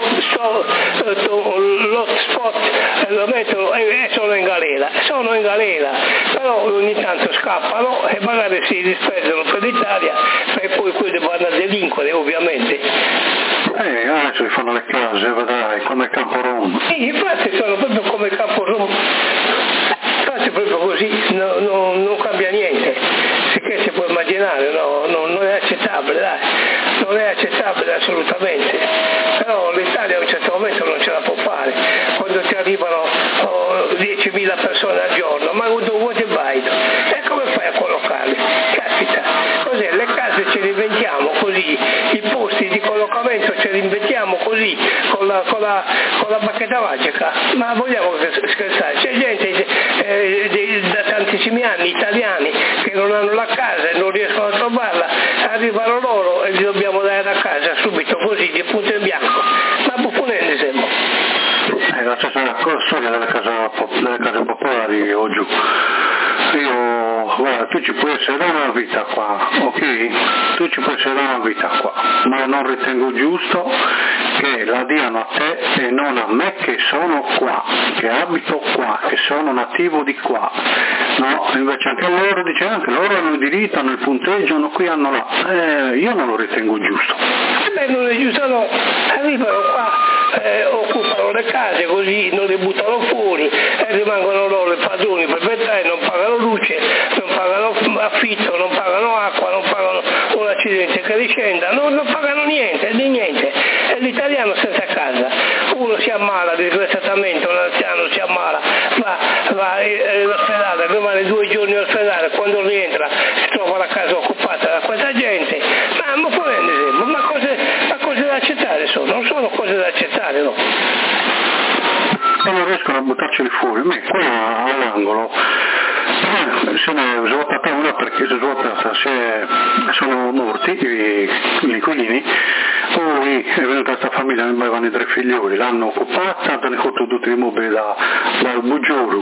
l'hotspot e lo mettono e sono in galera, però ogni tanto scappano e magari si disperdono per l'Italia e poi quelli vanno a delinquere ovviamente. Adesso li fanno le case, vedrai, come il Campo Rom. Infatti sono proprio come il Campo Rom, infatti proprio così, non cambia niente, sicché si può immaginare, non è accettabile, dai, non è accettabile assolutamente, però l'Italia a un certo momento non ce la può fare, quando ti arrivano persone al giorno, ma dove vai? E come fai a collocarli? Capita, cos'è? Le case ce le inventiamo così, i posti di collocamento ce li inventiamo così, con la bacchetta magica, ma vogliamo scherzare? C'è gente da tantissimi anni, italiani, che non hanno la casa e non riescono a trovarla, arrivano loro e gli dobbiamo dare la casa subito così, di punto in bianco, ma buffonelli siamo. È la stessa storia delle case popolari oggi. Guarda, tu ci puoi essere da una vita qua, ok? Tu ci puoi essere da una vita qua, ma non ritengo giusto che la diano a te e non a me che sono qua, che abito qua, che sono nativo di qua. No, invece anche loro, dice, anche loro hanno il diritto, hanno il punteggio, hanno qui, hanno là. Io non lo ritengo giusto. Non è giusto, no, arrivano qua, occupano le case così, non le buttano fuori e rimangono loro i padroni per 20 anni, non pagano luce, non pagano affitto, non pagano acqua, non pagano un accidente che riscenda, non pagano niente, di niente. E l'italiano senza casa, uno si ammala disgraziatamente, un anziano si ammala, va all'ospedale, rimane 2 giorni all'ospedale, quando rientra si trova la casa occupata da questa gente, ma cose da accettare non sono cose da accettare, no? E non riescono a buttarceli fuori, ma qua all'angolo se ne è svuotata una perché si è svuotata, sono morti gli inquilini, poi è venuta questa famiglia, mi avevano i 3 figlioli, l'hanno occupata, hanno fatto tutti i mobili dal Bugioro.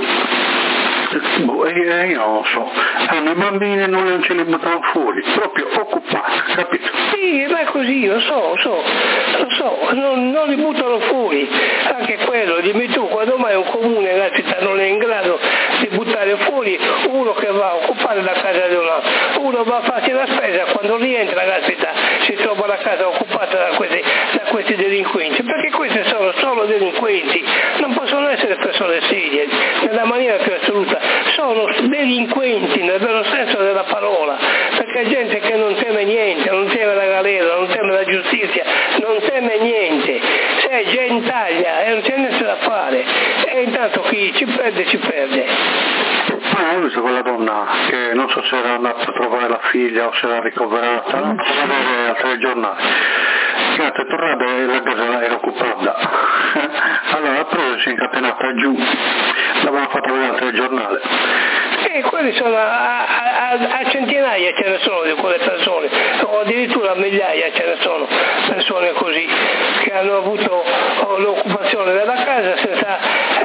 Io non so, hanno i bambini e non ce li buttano fuori, proprio occupati, capito? Sì, ma è così, lo so, non li buttano fuori, anche quello, dimmi tu, quando mai un comune, la città non è in grado di buttare fuori uno che va a occupare la casa di un altro, uno va a farsi la spesa, quando rientra la città si trova la casa occupata da questi delinquenti, perché questi sono solo delinquenti, non possono essere persone serie, nella maniera più assoluta, sono delinquenti nel vero senso della parola, perché è gente che non teme niente, non teme la galera, non teme la giustizia, non teme niente, se è gentaglia e non c'è niente da fare, e intanto chi ci perde. Ho visto quella donna che non so se era andata a trovare la figlia o se era ricoverata, non so vedere al telegiornale, che è tornata e la casa era occupata. Allora ha preso e si è incatenata giù, l'avevano fatto vedere al telegiornale. E quelli sono a centinaia ce ne sono di quelle persone, o addirittura a migliaia ce ne sono persone così, che hanno avuto l'occupazione della casa senza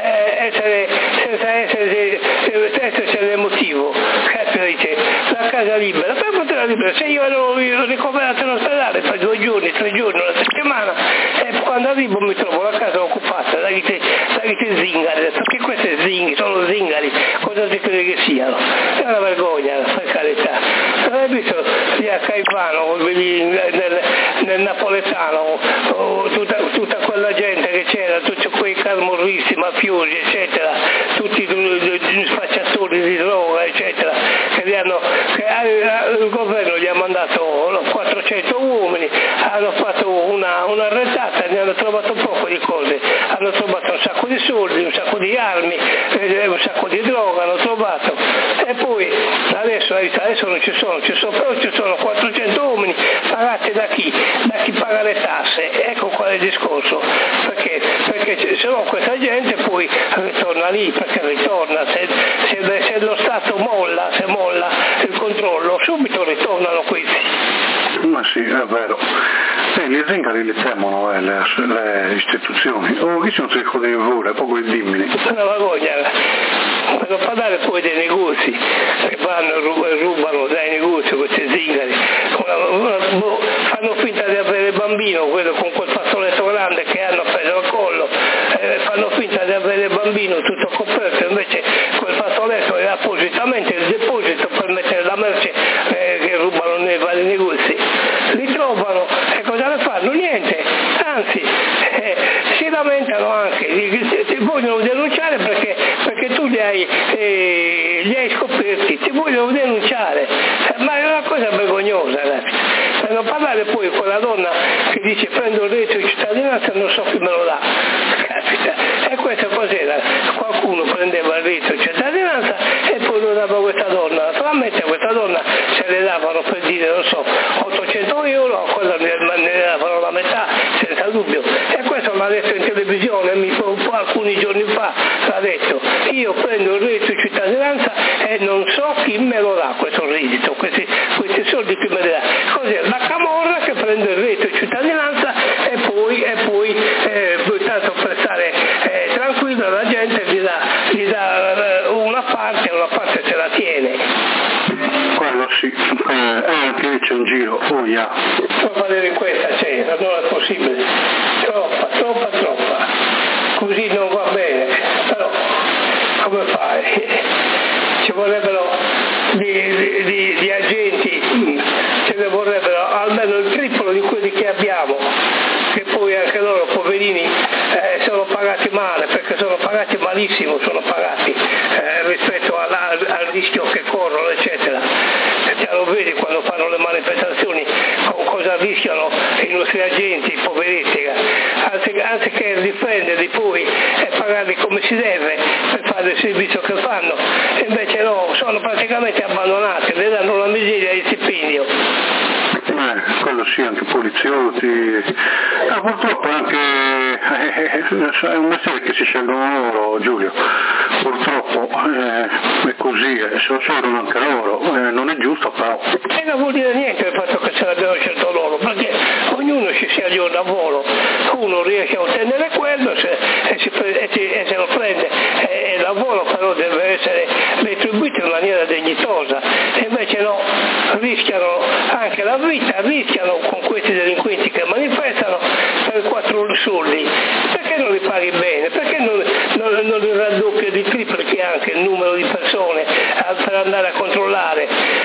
esserci motivo, capite? La casa libera, per poterla libera, se io ero ricoverato in ospedale per 2 giorni, 3 giorni, una settimana, e quando arrivo mi trovo la casa occupata da zingari, perché questi sono zingari, cosa si crede che siano? È una vergogna, per carità. Non hai visto lì a Caivano, nel napoletano, tutta quella gente che c'era, tutti quei camorristi, mafiosi, eccetera, tutti gli spacciatori di droga, eccetera, che il governo gli ha mandato 400 uomini, hanno fatto una retata, ne hanno trovato un poco di cose, hanno trovato un sacco di soldi, un sacco di armi, un sacco di droga hanno trovato, e poi adesso non ci sono, però ci sono 400 uomini pagati da chi paga le tasse, ecco qual è il discorso, perché se no questa gente poi ritorna lì, perché ritorna, se lo Stato molla il controllo, subito ritornano questi. Ma sì, è vero. Gli zingari li temono le istituzioni. Chi sono si di pure, poco di dimmini. Una vergogna. Per non parlare poi dei negozi che vanno e rubano dai negozi questi zingari. Fanno finta di avere bambino, quello con quel fazzoletto grande che hanno preso al collo. Fanno finta di avere bambino tutto coperto, invece quel fazzoletto è appositamente il deposito per mettere la merce che rubano nei vari negozi. Li trovano e cosa ne fanno? Niente, anzi si lamentano anche, ti vogliono denunciare perché tu li hai scoperti, ti vogliono denunciare, ma è una cosa vergognosa, ragazzi. Per non parlare poi con la donna che dice prendo il reddito di cittadinanza, non so chi me lo dà, caspita, e questa cos'era? Qualcuno prendeva il reddito di cittadinanza e poi lo dava a questa donna, naturalmente a questa donna se le davano per dire, non so, 800 euro, quella ne davano la metà senza dubbio, e questo l'ha detto in televisione alcuni giorni fa, l'ha detto, io prendo il reddito di cittadinanza e non so chi me lo dà questo reddito, questi soldi chi me li dà, così la camorra che prende il reddito di cittadinanza e poi tanto per stare tranquillo la gente gli dà una parte se la tiene. Quello sì, anche c'è un giro, Troppa delinquenza c'è, non è possibile, troppa, così non va bene, però come fai? Ci vorrebbero di agenti, ce ne vorrebbero almeno il triplo di quelli che abbiamo, che poi anche loro poverini sono pagati male, perché sono pagati malissimo, rispetto al rischio che corrono eccetera. Lo vedi quando fanno le manifestazioni con cosa rischiano i nostri agenti, i poveretti, anziché difenderli poi e pagarli come si deve per fare il servizio che fanno, invece no, sono praticamente abbandonati, le danno la miseria di stipendio. Quello sì, anche poliziotti, purtroppo anche è un mestiere che si scelgono loro, Giulio, purtroppo è così, se lo scelgono anche loro, non è giusto però. E non vuol dire niente il fatto che ce l'abbiano scelto loro, perché ognuno si sceglie un lavoro, uno riesce a ottenere quello e se lo prende, e il lavoro però deve essere retribuito in maniera dignitosa, e invece no, rischiano anche la vita, rischiano con questi delinquenti che manifestano per 4 soldi, perché non li paghi bene? Perché non li raddoppi di triplichi anche il numero di persone per andare a controllare?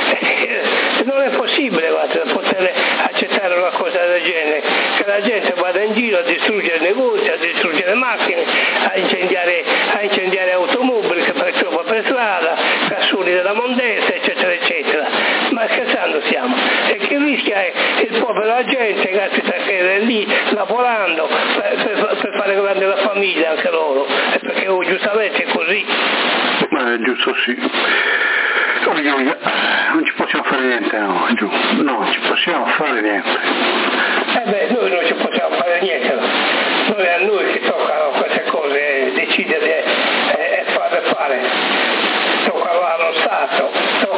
Non è possibile poter accettare una cosa del genere, che la gente vada in giro a distruggere negozi, a distruggere macchine, a incendiare automobili che trovano per strada, cassoni della mondezza, eccetera eccetera. Ma scherzando siamo? E chi rischia è il povero agente che è lì lavorando per fare grande la famiglia anche loro, perché giustamente è così. Ma è giusto sì. Non ci possiamo fare niente, no, giù. Non ci possiamo fare niente. Noi non ci possiamo fare niente. Noi a noi che toccano queste cose decidere e farle fare. Tocca allo Stato.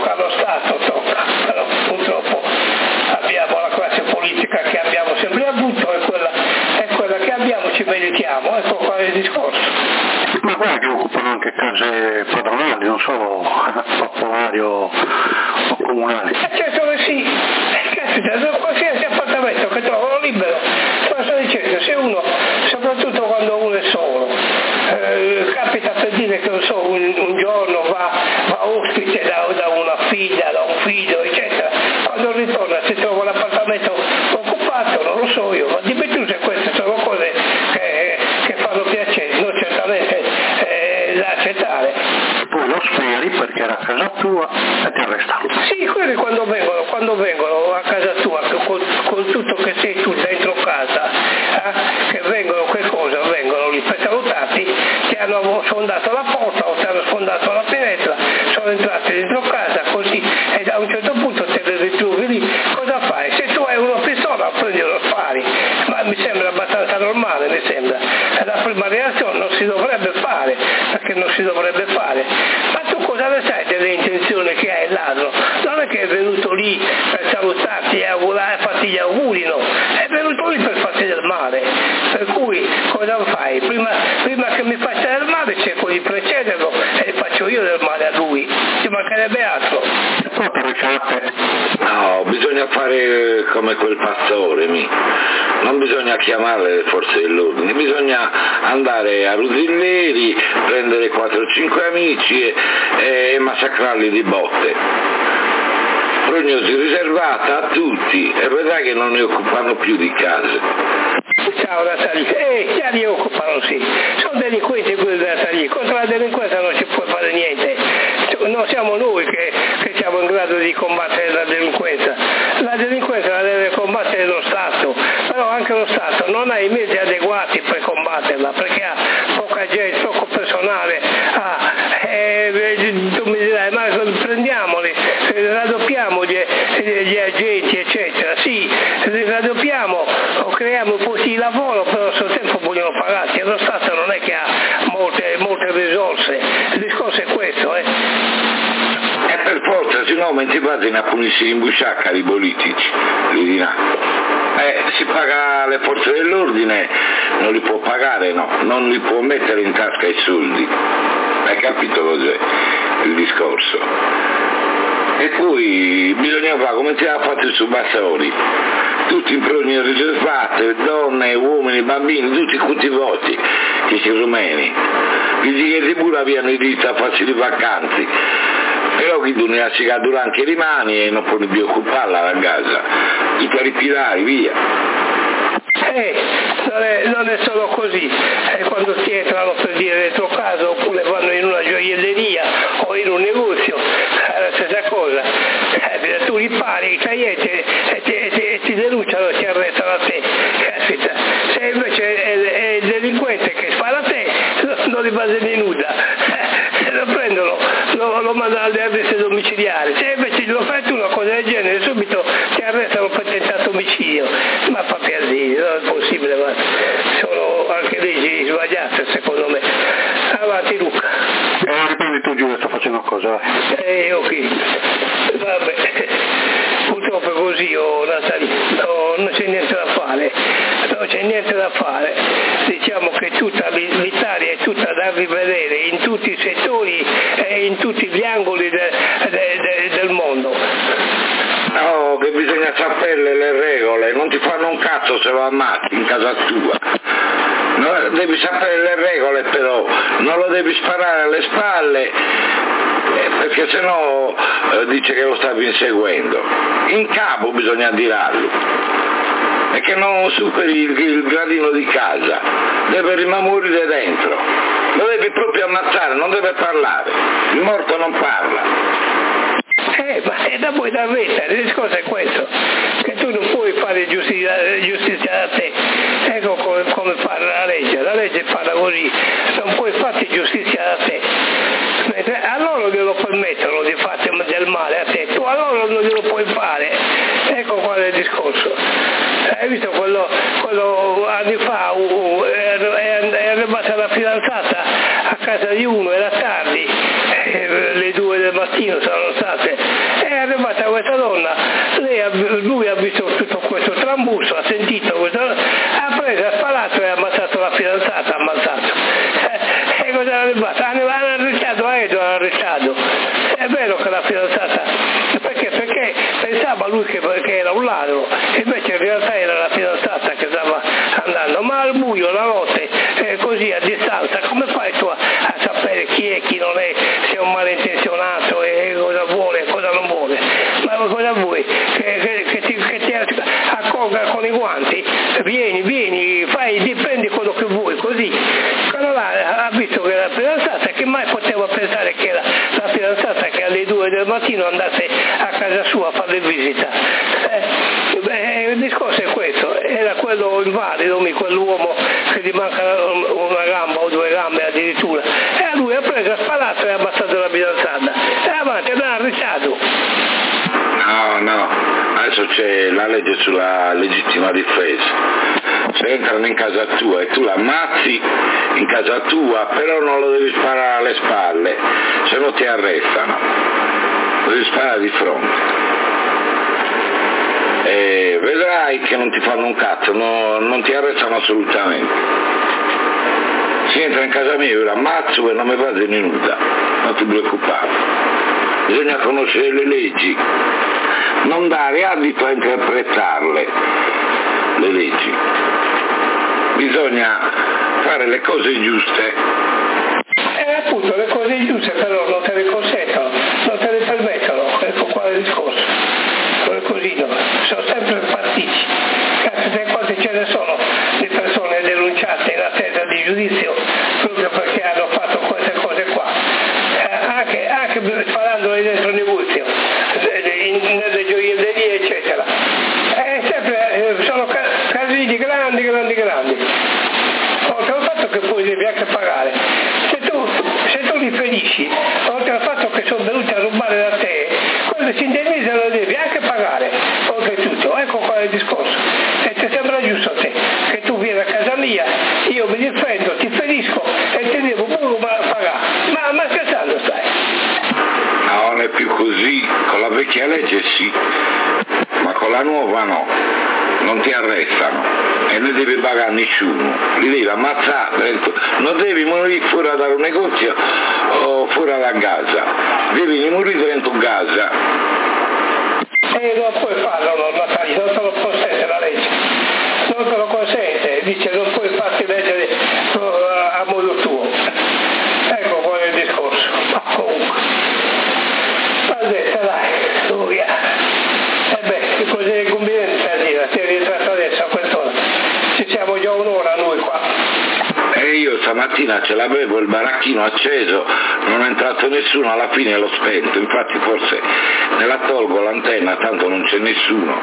Però purtroppo abbiamo la classe politica che abbiamo sempre avuto e quella che abbiamo ci meritiamo, ecco qua il discorso. Ma guarda che occupano anche case padronali, non solo popolari o comunali. Certo che sì, qualsiasi appartamento che trovano libero, ma sto dicendo, se uno, soprattutto quando uno è solo, capita per dire che un giorno va ospite da una figlia, da un figlio, eccetera, quando ritorna si trova l'appartamento occupato, non lo so io, ma dimmi tu se queste sono cose che fanno piacere, non certamente da accettare. Poi lo speri perché era a casa tua e ti arrestano. Sì, quelli quando vengono a casa tua con tutto che sei tu dentro casa, che vengono lì per salutarti, ti hanno sfondato la porta o ti hanno sfondato la finestra, sono entrati dentro casa così, e a un certo punto te li ritrovi lì, cosa fai? Se tu hai una pistola prendi lo spari, ma mi sembra abbastanza normale, mi sembra. La prima reazione non si dovrebbe fare, perché non si dovrebbe fare. Ma tu cosa ne sai delle intenzioni che ha il ladro? Non è che è venuto lì per salutarti e farti gli auguri, no, è venuto lì per farti del male, per cui cosa fai? Prima che mi faccia del male cerco di precederlo e faccio io del male a lui, ci mancherebbe altro. No, bisogna fare come quel pastore, non bisogna chiamare le forze dell'ordine, bisogna andare a Rusilleri, prendere 4-5 amici e massacrarli di botte. Prognosi riservata a tutti e vedrai che non ne occupano più di case. Ciao Natalia, già li occupano sì, sono delinquenti quelli della Natalia, contro la delinquenza non ci può fare niente, non siamo noi che siamo in grado di combattere la delinquenza la deve combattere lo Stato, però anche lo Stato non ha i mezzi adeguati per combatterla, perché ha gente, poco personale. Tu mi dirai, ma prendiamoli, raddoppiamo gli agenti, eccetera. Sì, li raddoppiamo o creiamo posti di lavoro, però allo stesso tempo vogliono pagarsi. Lo Stato non è che ha molte risorse, il discorso è questo. E per forza, se no aumenti base a punirsi in busciacca i politici, li dirà. Si paga le forze dell'ordine, non li può pagare, no, non li può mettere in tasca i soldi. Hai capito cos'è il discorso? E poi bisogna fare come si ha fatto su Bassori, tutti in prognosi riservate, donne, uomini, bambini, tutti coltivati, che si rumeni. Dici che pure avevano i diritti a farsi le vacanze, però chi non ha cicatura anche rimani e non può più occuparla la casa, tutti a ripirare, via. Non è solo così, quando si entrano per dire dentro casa oppure vanno in una gioielleria o in un negozio, è la stessa cosa, tu ripari i taglietti e ti denunciano e ti arrestano a te. Caspita. Se invece è il delinquente che spara a te, non li base nuda, lo prendono, lo mandano alle arresti domiciliari. Se invece lo fai tu una cosa del genere, subito ti arrestano per tentato omicidio. Ma fa piacere, non è possibile, ma sono anche leggi sbagliate secondo me. Avanti Luca. Riprendi tu Giulio, sto facendo cosa? Ok, vabbè, purtroppo è così, Natali, non c'è niente da fare, diciamo che tutta l'Italia è tutta da rivedere in tutti i settori e in tutti gli angoli del mondo. No, che bisogna sapere le regole, non ti fanno un cazzo se lo ammazzi in casa tua. No, devi sapere le regole però, non lo devi sparare alle spalle, perché sennò dice che lo stavi inseguendo. In capo bisogna tirarlo. E che non superi il gradino di casa, deve rimanere dentro, lo devi proprio ammazzare, non deve parlare, il morto non parla. Ma è da voi da mettere, il discorso è questo, che tu non puoi fare giustizia da te, ecco come fa la legge parla così, non puoi farti giustizia da te, mentre a loro glielo permettono di farti del male a te, tu a loro non glielo puoi fare, ecco qual è il discorso. Hai visto quello anni fa è arrivata la fidanzata a casa di uno, era tardi, le 2 del mattino saranno state, è arrivata questa donna, lui ha visto tutto questo trambusto, ha sentito questo, ha preso, ha sparato e ha ammazzato la fidanzata, e cosa è arrivata? Hanno arrestato, è vero che la fidanzata, perché pensava lui che era un ladro, invece in realtà era la fidanzata che stava andando, ma al buio, la notte, così a distanza, come fai tu a sapere chi è, chi non è, se è un malintenzionato e cosa vuole e cosa non vuole? Ma cosa vuoi? Che ti accolga con i guanti? Vieni, prendi quello che vuoi, così. Quello là ha visto che era la fidanzata, che mai poteva pensare che era la fidanzata che alle 2 del mattino andasse a casa sua a fare visita. Il discorso è questo, era quello invalido, quell'uomo che gli manca una gamba o 2 gambe addirittura, e a lui ha preso, ha sparato e ha ammazzato la fidanzata, e avanti, l'ha arrestato. No, adesso c'è la legge sulla legittima difesa. Se entrano in casa tua e tu l'ammazzi in casa tua, però non lo devi sparare alle spalle, se no ti arrestano, lo devi sparare di fronte. E vedrai che non ti fanno un cazzo, non ti arrestano assolutamente. Si entra in casa mia, io l'ammazzo e non mi fate nuda, non ti preoccupare. Bisogna conoscere le leggi, non dare adito a interpretarle, le leggi. Bisogna fare le cose giuste. Appunto, le cose giuste però non te le consentono, non te le permettono, ecco qua il discorso. Così no, sono sempre partiti. Quante ce ne sono di persone denunciate in attesa di giudizio proprio perché hanno fatto queste cose qua, anche sparandole dentro il negozio, nelle gioiellerie eccetera. Sono casini grandi. Oltre al fatto che poi devi anche pagare. ti ferisci, oltre al fatto che sono venuti a rubare da te, quello si indennizza lo devi anche pagare, oltretutto. Ecco qual è il discorso. E ti sembra giusto a te che tu vieni a casa mia, io mi difendo, ti ferisco e ti devo pagare? Ma scherzando stai? No, non è più così, con la vecchia legge sì, ma con la nuova no, non ti arrestano e non devi pagare nessuno, li devi ammazzare, non devi morire fuori da un negozio o fuori da casa, devi morire dentro casa. E non puoi farlo, Natalia, non te lo consente la legge, non te lo consente, dice non puoi farti leggere a modo tuo. Ecco qual è il discorso. Ma comunque, dai, via. E beh, così è conveniente a dire, ti è rientrato adesso a quest'ora, ci siamo già un'ora noi qua. E io stamattina ce l'avevo il baracchino acceso, non è entrato nessuno, alla fine l'ho spento, infatti forse me la tolgo l'antenna, tanto non c'è nessuno.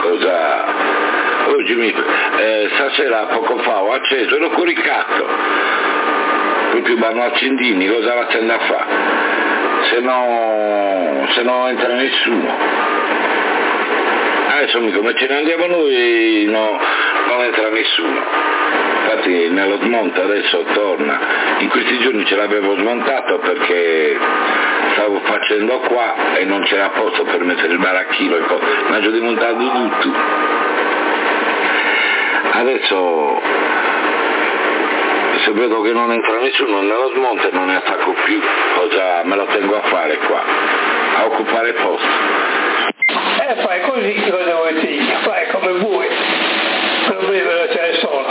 Oggi stasera poco fa ho acceso e l'ho coricato, proprio vanno accendini, cosa la tende a fare? Se no entra nessuno. Adesso come ce ne andiamo noi non entra nessuno. Infatti nello smonto adesso torna, in questi giorni ce l'avevo smontato perché stavo facendo qua e non c'era posto per mettere il baracchino, ma ho demontato tutto. Adesso se vedo che non entra nessuno nello smonto e non ne attacco più, cosa me lo tengo a fare qua? A occupare posto. Fai così, cosa vuoi dire? Fai come vuoi, il problema ce n'è solo.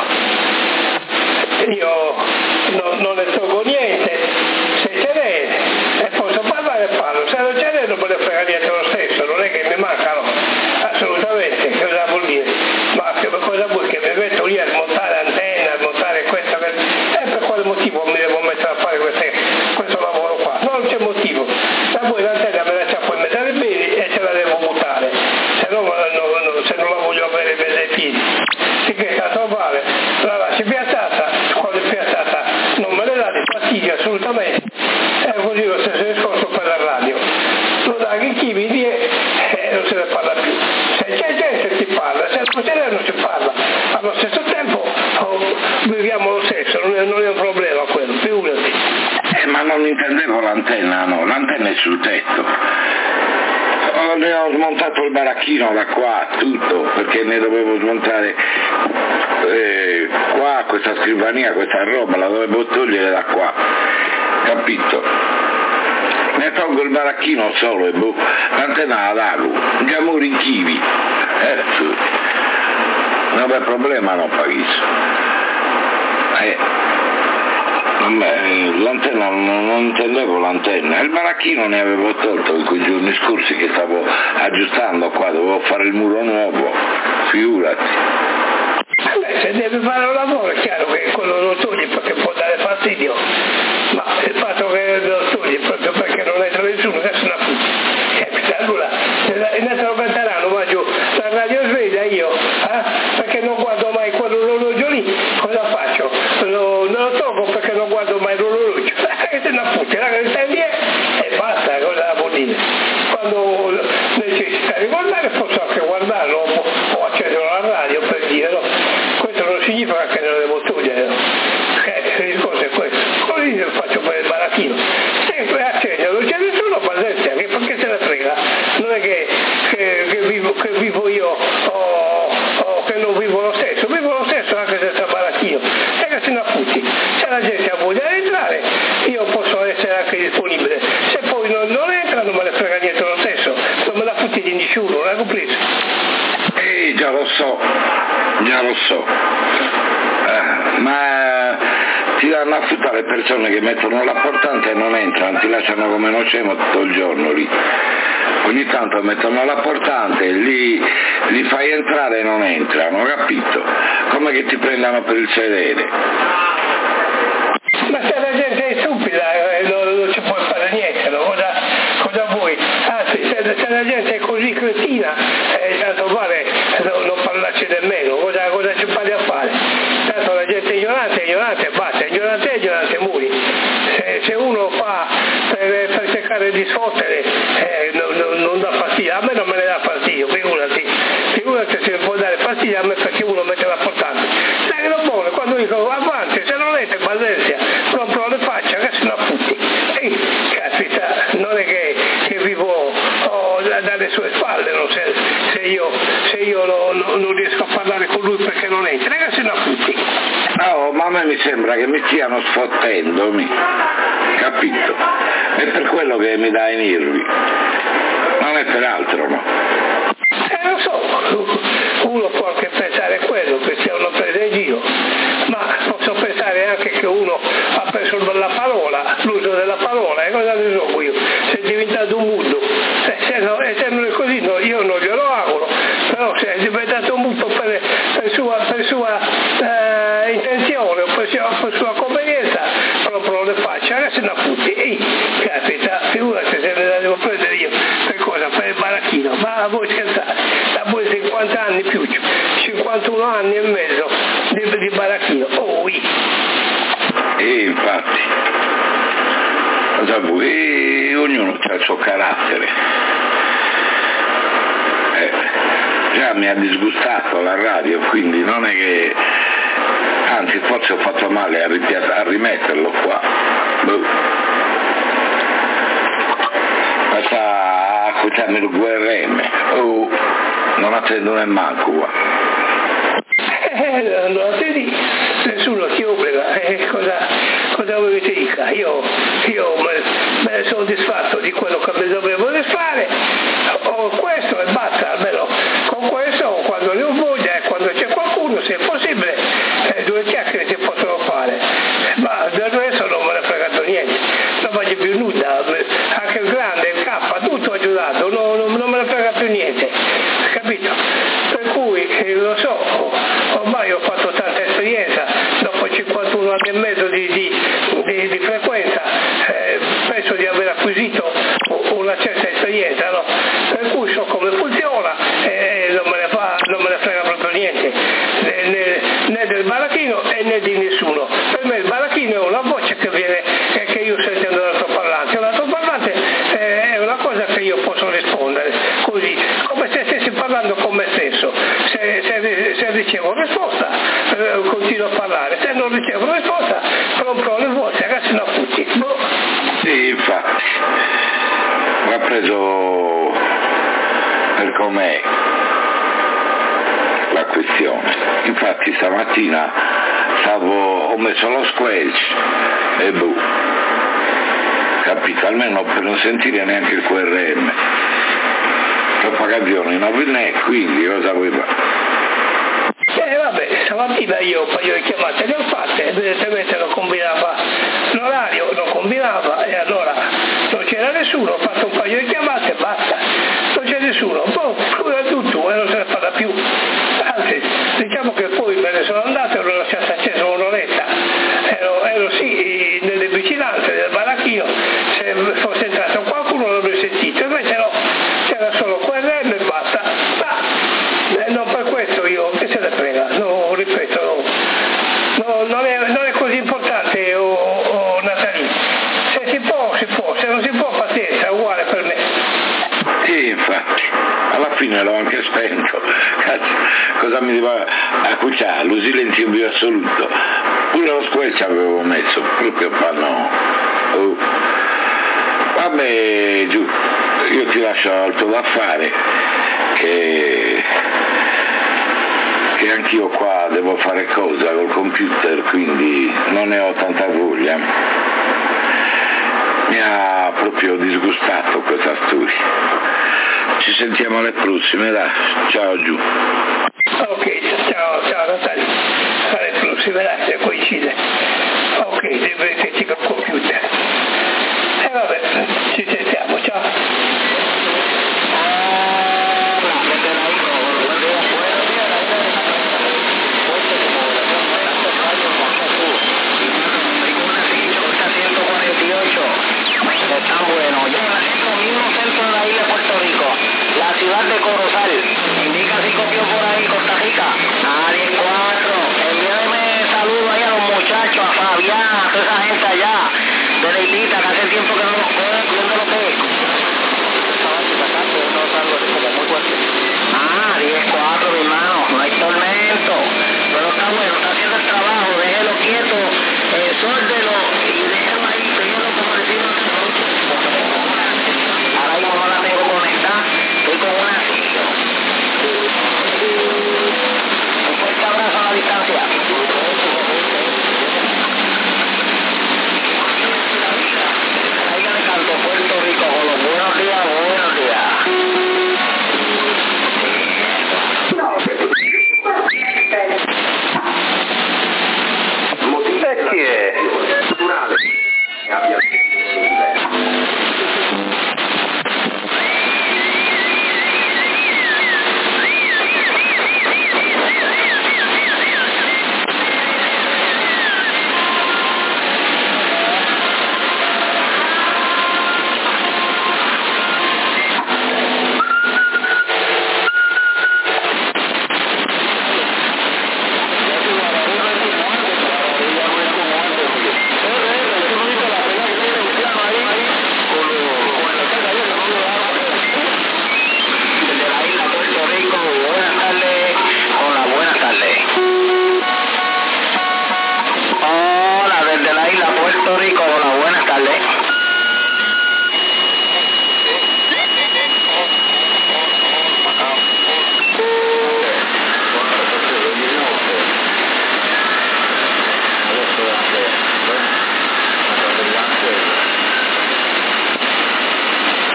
Io non ne tolgo niente, se ce n'è e posso parlare parlo, se non ce n'è non me ne frega niente lo stesso, non è che mi mancano, assolutamente, cosa vuol dire? Ma cosa vuoi che mi metto lì a smontare antenna, a smontare questa, e per quale motivo mi devo mettere a fare questo lavoro qua? Non c'è motivo, da voi l'antenna me la c'è poi mettere bene e ce la devo buttare, se non la voglio avere bene ai piedi, finché tanto vale, la lasci piazzata, quando è piazzata non me ne dà di fastidio assolutamente, è così lo stesso discorso per la radio, lo dà che chi mi dice non se ne parla più, se c'è gente si parla, se non ce n'è non si parla, allo stesso tempo viviamo lo stesso, non è un problema quello, figurati. Ma non intendevo l'antenna, no, l'antenna è sul tetto. Ne ho smontato il baracchino da qua, tutto, perché ne dovevo smontare qua, questa scrivania, questa roba, la dovevo togliere da qua, capito? Ne tolgo il baracchino solo e l'antenna la dago, gamuri in chivi, non è problema, non paghisco. L'antenna non intendevo l'antenna, il baracchino ne avevo tolto in quei giorni scorsi che stavo aggiustando qua, dovevo fare il muro nuovo, figurati. Se devi fare un lavoro è chiaro che quello lo togli perché può dare fastidio, ma il fatto che lo togli proprio perché non entra nessuno, che se ne fotte. Allora, in altro cantarano, ma giù, la radio sveglia io, perché non guardo mai quell'orologio lì, cosa faccio? Non lo tolgo perché non guardo mai l'orologio, che se ne fotte, che stai lì e basta, cosa vuol dire? Quando necessita di guardare posso anche guardarlo o accendere la radio per dire, no? Questo non significa che non lo devo togliere, no? Il discorso è questo, così lo faccio per il baracchino, se accende non c'è nessuno, pazienza, perché se ne frega, non è che vivo io o che non vivo lo stesso anche senza baracchino, e che se ne affutti, se la gente ha voglia di entrare io posso essere anche disponibile, se poi non entra non me ne frega niente lo stesso, non me la futti di nessuno, non è compreso? Già lo so, ma ti danno a fruttare le persone che mettono la portante e non entrano, ti lasciano come noi siamo tutto il giorno lì. Ogni tanto mettono la portante, li fai entrare e non entrano, capito? Come che ti prendano per il sedere. Ma se la gente è stupida non ci puoi fare niente, no? Cosa vuoi? Anzi, se la gente è così cretina, tanto vale non parlarci nemmeno, cosa ci fai a fare? Tanto la gente è ignorante, basta, ignorante muri. Se uno fa fottere, non dà fastidio, a me non me ne dà fastidio, figurati se mi può dare fastidio a me perché uno mette la portata. Sai che non vuole, quando dico avanti, se non è per Valencia, non le faccia, che se la putti. Caspita, non è che vivo dalle sue spalle, no? se io non riesco a parlare con lui perché non entra, che se la putti. No, ma a me mi sembra che mi stiano sfottendo, capito? È per quello che mi dà i nervi, non è per altro, no? Lo so, uno può anche pensare a quello, che sia una presa in giro, ma posso pensare anche che uno ha preso la parola, l'uso della parola, e cosa ne so io, se è diventato un muto, se non è così io non glielo auguro, però se è diventato un muto per sua intenzione o per sua convenienza, proprio le faccia, adesso ne putti, capita, figurati se ne la devo prendere io, per cosa? Per il baracchino, ma voi scherzate, da voi 50 anni più, 51 anni e mezzo di baracchino, infatti, cosa vuoi? Ognuno ha il suo carattere. Già mi ha disgustato la radio, quindi non è che, anzi forse ho fatto male a rimetterlo qua. Basta accucciarmi il VRM, non attendo manco qua. Non ti dico, nessuno ti obbliga, cosa vuoi che ti dica? Io me ne sono disfatto di quello che mi dovevo fare, ho questo e basta, almeno con questo quando ne ho voglia e quando c'è qualcuno, se è possibile, 2 chiacchiere si possono fare, ma del resto non me ne è fregato niente, non faccio più nulla, anche il grande, il K, tutto ha aiutato, non me ne frega più niente, capito? Per cui lo so, ormai ho fatto tanta esperienza, dopo 51 anni e mezzo di frequenza, penso di aver acquisito una certa esperienza, no? Per cui so come funziona e non me ne frega proprio niente, né del baracchino né di nessuno. Per me il baracchino è una voce che viene che io sento dall'altoparlante, l'altoparlante è una cosa che io posso rispondere così, come se stessi parlando con me stesso. Se ricevo risposta continuo a parlare, se non ricevo risposta compro le voci, ragazzi, no, tutti. Sì, infatti mi ha preso per com'è la questione. Infatti stamattina ho messo lo squelch e capito, almeno per non sentire neanche il QRM. Propagazione non ve quindi cosa vuoi fare? Vabbè, stamattina io un paio di chiamate le ho fatte, evidentemente non combinava l'orario, non combinava e allora non c'era nessuno, ho fatto un paio di chiamate e basta, non c'è nessuno, scusa tutto e non se ne parla più, anzi diciamo che poi me ne sono andato e l'ho lasciato acceso un'oretta, ero sì nelle vicinanze del baracchino, se fosse entrato qualcuno l'avrei sentito, invece no, c'era solo QRM e basta, ma non per questo io, che se ne frega, no, ripeto, non è così importante Natalì, se si può, se non si può pazienza, è uguale per me. Sì, infatti, alla fine l'ho anche spento, cazzo, cosa mi deve accucciare, lo silenzio più assoluto, pure lo squelch avevo messo, proprio fanno, vabbè giù, io ti lascio al tuo da fare, che anch'io qua devo fare cosa col computer, quindi non ne ho tanta voglia. Mi ha proprio disgustato questa storia. Ci sentiamo alle prossime, dai. Ciao giù. Ok, ciao Natalia. Alle prossime, dai, se coincide. Ok, devo metterci col computer. E vabbè, ci sentiamo.